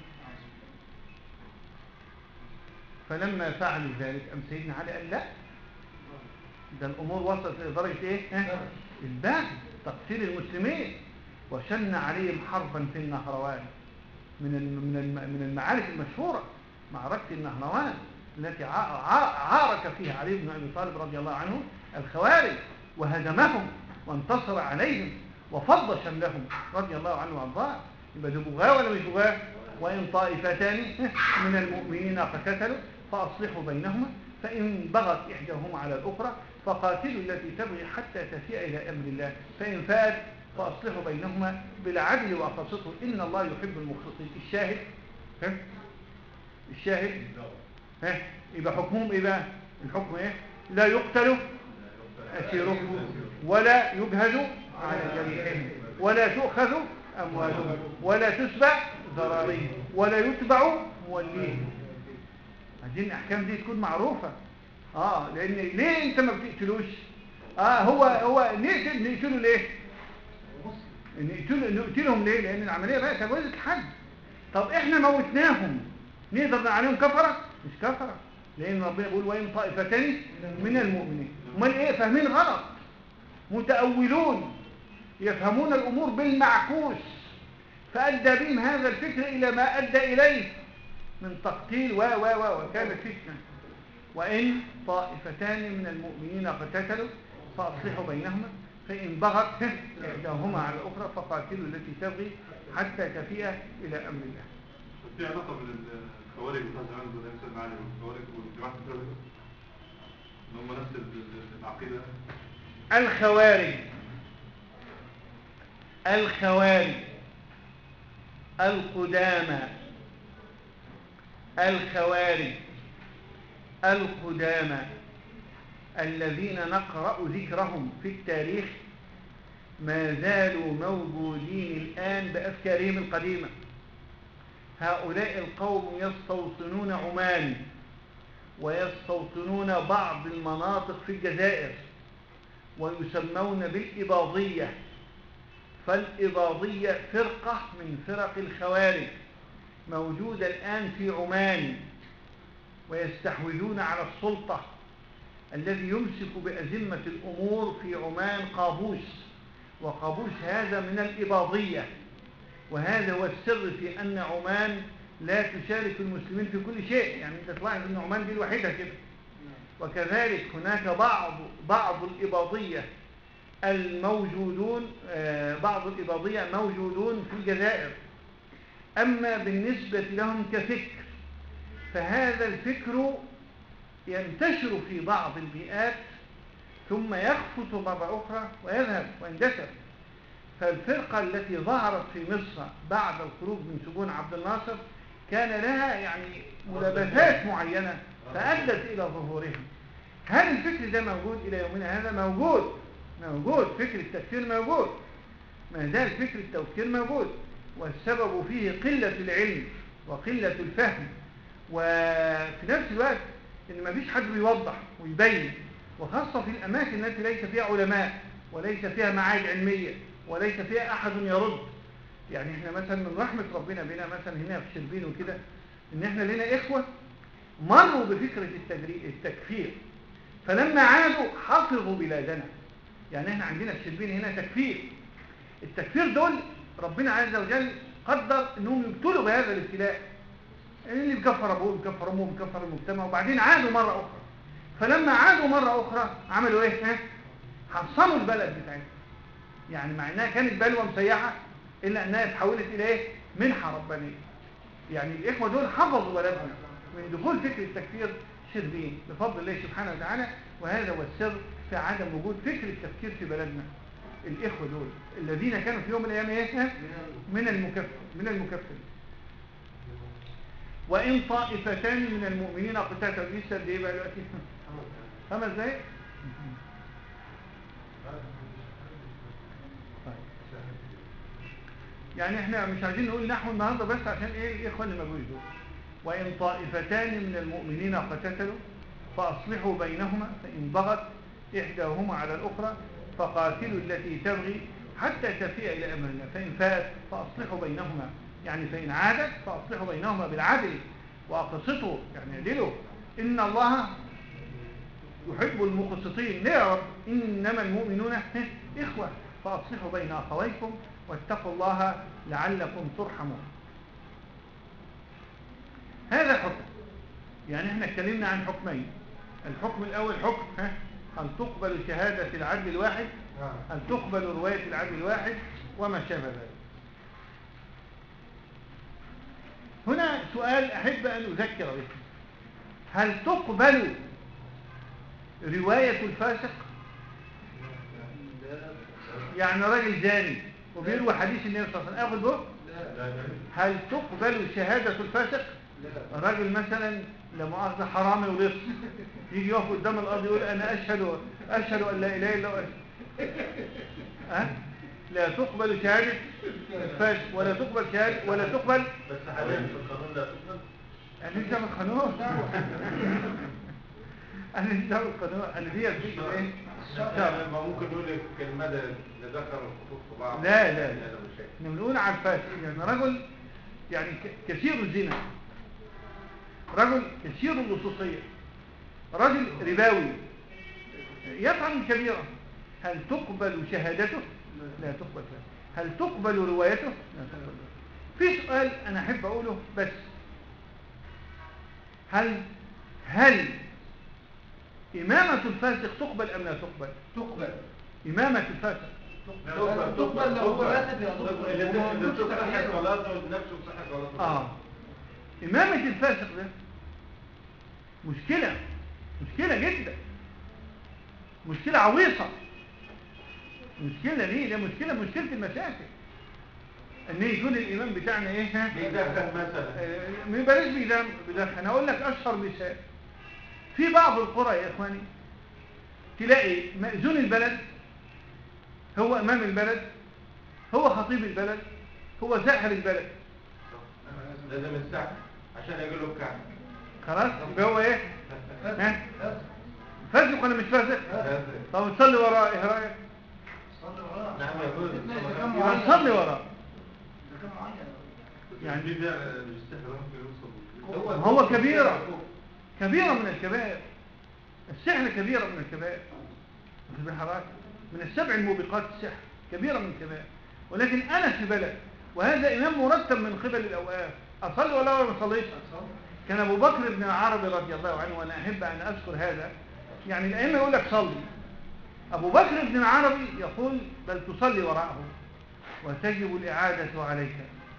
فلما فعلوا ذلك أم سيدنا علي قال لا، ده الأمور وصلت إلى درجة إيه؟ البغي، تقتيل المسلمين، وشن عليهم حربا في النهروان، من من من المعارك المشهورة معركة النهروان التي عارك فيها علي بن أبي طالب رضي الله عنه الخوارج، وهزمهم وانتصر عليهم وفض شملهم رضي الله عنه وارضاه. يبقى ده بغاة ولا مش بغاة؟ وإن طائفتان من المؤمنين اقتتلوا فأصلحوا بينهما فإن بغت إحداهما على الأخرى فقاتلوا التي تبغي حتى تفيء إلى أمر الله فإن فات فأصلحوا بينهما بالعدل وأقسطوا إن الله يحب المقسطين. الشاهد ها؟ الشاهد ها؟ يبقى حكمهم إيه بقى؟ الحكم إيه؟ لا يقتلوا أسيرهم ولا يجهزوا على جريحهم ولا تؤخذ أموالهم ولا تسبع ذراريهم ولا يتبع موليهم. عايزين الأحكام دي تكون معروفة. آه لأن ليه أنت ما بتقتلوش؟ آه هو هو نقتل نقتله ليه؟ نقتل نقتلهم ليه؟ لأن العملية بقى تجاوزت الحد. طب إحنا موتناهم نقدر نقول عليهم كفرة؟ مش كفرة، لأن ربنا بيقول وإن طائفتان من المؤمنين. امال إيه؟ فاهمين غلط، متأولون، يفهمون الأمور بالمعكوس، فأدى بهم هذا الفكر إلى ما أدى إليه من تقتيل و و و وكانت فتنة. وإن طائفتان من المؤمنين اقتتلوا فأصلحوا بينهما فإن بغت إحداهما على الأخرى فقاتلوا التي تبغي حتى تفيء إلى أمر الله. في علاقة بالخوارج بتاع زمان دول سيدنا علي والخوارج والجماعة الثالثة إن هم نفس العقيدة؟ الخوارج الخوارج القدامى الخوارج القدامى الذين نقرأ ذكرهم في التاريخ ما زالوا موجودين الآن بأفكارهم القديمة. هؤلاء القوم يستوطنون عمان ويستوطنون بعض المناطق في الجزائر ويسمون بالإباضية. فالإباضية فرقة من فرق الخوارج موجودة الآن في عمان ويستحوذون على السلطة. الذي يمسك بأزمة الأمور في عمان قابوس، وقابوس هذا من الإباضية، وهذا هو السر في أن عمان لا تشارك المسلمين في كل شيء. يعني أنت تلاحظ أن عمان دي الوحيدة كده. وكذلك هناك بعض بعض الإباضية الموجودون بعض الإباضية موجودون في الجزائر. أما بالنسبة لهم كفكر فهذا الفكر ينتشر في بعض البيئات ثم يخفت مرة أخرى ويذهب ويندثر. فالفرقة التي ظهرت في مصر بعد الخروج من سجون عبد الناصر كان لها يعني ملابسات معينة فأدت إلى ظهورها. هل الفكر ده موجود إلى يومنا هذا؟ موجود موجود فكر التفكير موجود، ما زال فكر التفكير موجود، والسبب فيه قلة العلم وقلة الفهم، وفي نفس الوقت إن ما فيش حد بيوضح ويبين، وخاصة في الأماكن التي ليس فيها علماء وليس فيها معاهد علمية وليس فيها أحد يرد. يعني إحنا مثلا من رحمة ربنا بنا مثلا هنا في شربين وكده إن إحنا لنا إخوة مروا بفكرة التكفير، فلما عادوا حفظوا بلادنا. يعني إحنا عندنا في شربين هنا تكفير. التكفير دول ربنا عز وجل قدر إنهم يبتلوا بهذا الابتلاء، اللي بكفر أبوه بكفر أمه بكفر المجتمع، وبعدين عادوا مرة أخرى. فلما عادوا مرة أخرى عملوا إيه؟ ها؟ حصنوا البلد بتاعتهم. يعني مع إنها كانت بلوى مسيحة إلا أنها تحولت إلى إيه؟ منحة ربانية. يعني الإخوة دول حفظوا بلدنا من دخول فكر التكفير شربين بفضل الله سبحانه وتعالى. وهذا هو السر في عدم وجود فكر التفكير في بلدنا. الإخوة دول الذين كانوا في يوم من الأيام إيه؟ من المكفر من المكفر وإن طائفتان من المؤمنين اقتتلوا. لسه قد إيه بقى دلوقتي؟ خمس دقايق. يعني احنا مش عايزين نقول نحو النهارده بس عشان ايه الاخوه اللي موجودين دول. وان طائفتان من المؤمنين اقتتلوا فاصلحوا بينهما فان بغت احداهما على الاخرى فقاتلوا التي تبغي حتى تفيء الى امر الله فان فات فاصلحوا بينهما، يعني فان عادت فاصلحوا بينهما بالعدل واقسطوا، يعني اعدلوا ان الله يحب المقسطين. ليه يا رب؟ انما المؤمنون اخوه فاصلحوا بين اخويكم واتقوا الله لعلكم ترحمون. هذا حكم. يعني احنا اتكلمنا عن حكمين. الحكم الاول حكم ها هل تقبل شهادة العدل الواحد، هل تقبل رواية العدل الواحد وما شابه ذلك. هنا سؤال احب ان اذكر به، هل تقبل رواية الفاسق؟ يعني راجل زاني وبيروي حديث النبي صلى الله عليه وسلم اخذ به؟ هل تقبل شهادة الفاسق؟ راجل مثلا لا مؤاخذة حرامي ولص يجي يقف قدام الارض يقول انا اشهد اشهد ان لا اله الا الله. أه؟ لا تقبل شهادة الفاسق ولا تقبل شهادة ولا تقبل. بس حاليا في القانون لا تقبل. انا لسه من القانون. انا لسه من القانون. انا دي اديك ايه؟ ما ممكن نقول لك المدى ذكر الخطوط في بعض. لا لا لا احنا بنقول على الفاسق يعني رجل يعني كثير الزنا، رجل كثير اللصوصية، رجل رباوي يفعل كبيرة، هل تقبل شهادته؟ لا تقبل شهادته. هل تقبل روايته؟ لا تقبل. في سؤال أنا أحب أقوله بس، هل هل إمامة الفاسق تقبل أم لا تقبل؟ تقبل. إمامة الفاسق تقبل تقبل لو هو راتب يا دكتور. اللي تصحح صلاته نفسه تصحح صلاته. آه إمامة الفاسق ده مشكلة، مشكلة جدا، مشكلة عويصة. مشكلة ليه؟ ده مشكلة مشكلة المشاكل ان يكون الامام بتاعنا ايه؟ بيدخن مثلا. ما بلاش بيدخن. انا اقول لك اشهر مثال في بعض القرى يا اخواني، تلاقي مأذون البلد هو امام البلد، هو خطيب البلد، هو ساحر البلد. لازم السحر عشان يقول له الكعب. خلاص يبقى هو ايه؟ ها؟ فاسق ولا مش فاسق؟ طب تصلي وراه ايه رايك؟ صلي وراه. نعم يقول. يبقى تصلي وراه. يعني دي ده السحر ممكن يوصل. هو كبيرة كبيرة من الكبائر. السحر كبيرة من الكبائر. من السبع الموبقات السحر كبيرة من الكبائر. ولكن أنا في بلد وهذا إمام مرتب من قبل الأوقاف، أصلي ولا ما أصليش؟ كان أبو بكر بن العربي رضي الله عنه، وأنا أحب أن أذكر هذا، يعني الأئمة يقول لك صلي، أبو بكر بن العربي يقول بل تصلي وراءه وتجب الإعادة عليك.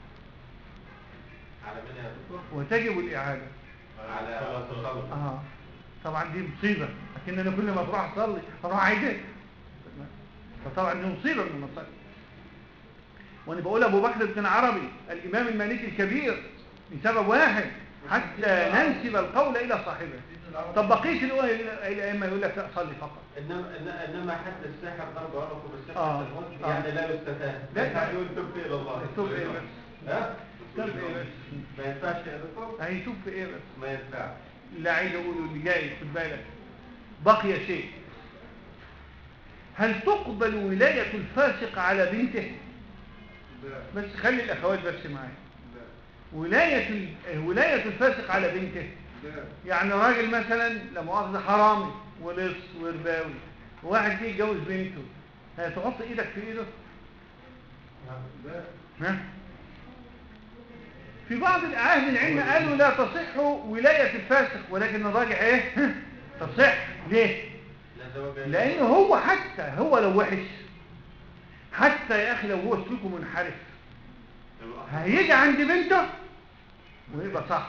على من يا دكتور؟ وتجب الإعادة على الصلاة. آه طبعا دي مصيبة، لكن أنا كل ما أروح أصلي أروح أعيدها، فطبعا دي مصيبة من المصائب. وأنا بقول أبو بكر بن العربي الإمام المالكي الكبير لسبب واحد، حتى ننسب القول إلى صاحبه. طب بقية الأئمة يقول لك لا صلي فقط. إنما إنما حتى الساحر برضه عرفوا بالسحر آه. آه. يعني لا يستتاب. لا لا يقول تب إلى الله. تب إيه بس؟ ها؟ تب إيه بس؟ ما ينفعش يا دكتور؟ هي تب في إيه بس؟ ما ينفعش. اللي عايز أقوله اللي جاي خد بالك. بقي شيء، هل تقبل ولاية الفاسق على بنته؟ بس خلي الأخوات بس معايا. ولاية ولاية الفاسق على بنته، يعني راجل مثلا لا مؤاخذة حرامي ولص ورباوي، وواحد جه يتجوز بنته، هتحط ايدك في ايده؟ ها؟ في بعض اهل العلم قالوا لا تصح ولاية الفاسق، ولكن الراجع ايه؟ تصح. ليه؟ لانه هو حتى هو لو وحش، حتى يا اخي لو هو سلوكه منحرف، هيجي عند بنته ويبقى صح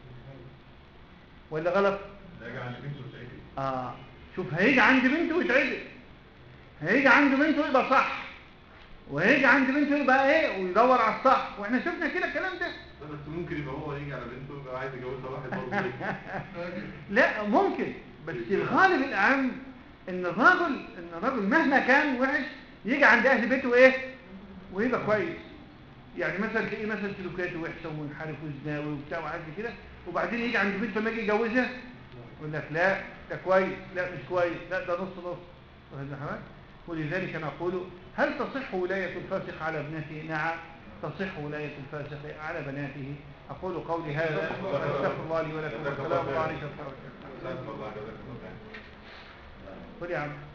ولا غلط؟ هيجي عند بنته ويتعدل. اه شوف، هيجي عند بنته ويتعدل، هيجي عند بنته يبقى صح، وهيجي عند بنته يبقى ايه ويدور على الصح، واحنا شفنا كده الكلام ده. بس ممكن يبقى هو يجي على على بنته يبقى عايز يجوزها واحد برضه زيه. لا ممكن، بس الغالب الأعم إن الرجل إن الرجل مهما كان وحش يجي عند أهل بيته إيه ويبقى كويس. يعني مثلا تلاقيه مثلا سلوكياته وحشة ومنحرف وزناوي وبتاع وعايز كده، وبعدين يجي عند بنته لما يجي يجوزها يقول لك لا ده كويس، لا مش كويس، لا ده نص نص. وهذا حماد. ولذلك نقول هل تصح ولاية الفاسق على ابنته؟ نعم تصح ولاية الفاسق على بناته. أقول قولي هذا واستغفر الله لي ولكم والسلام عليكم ورحمة الله وبركاته. قل يا عم.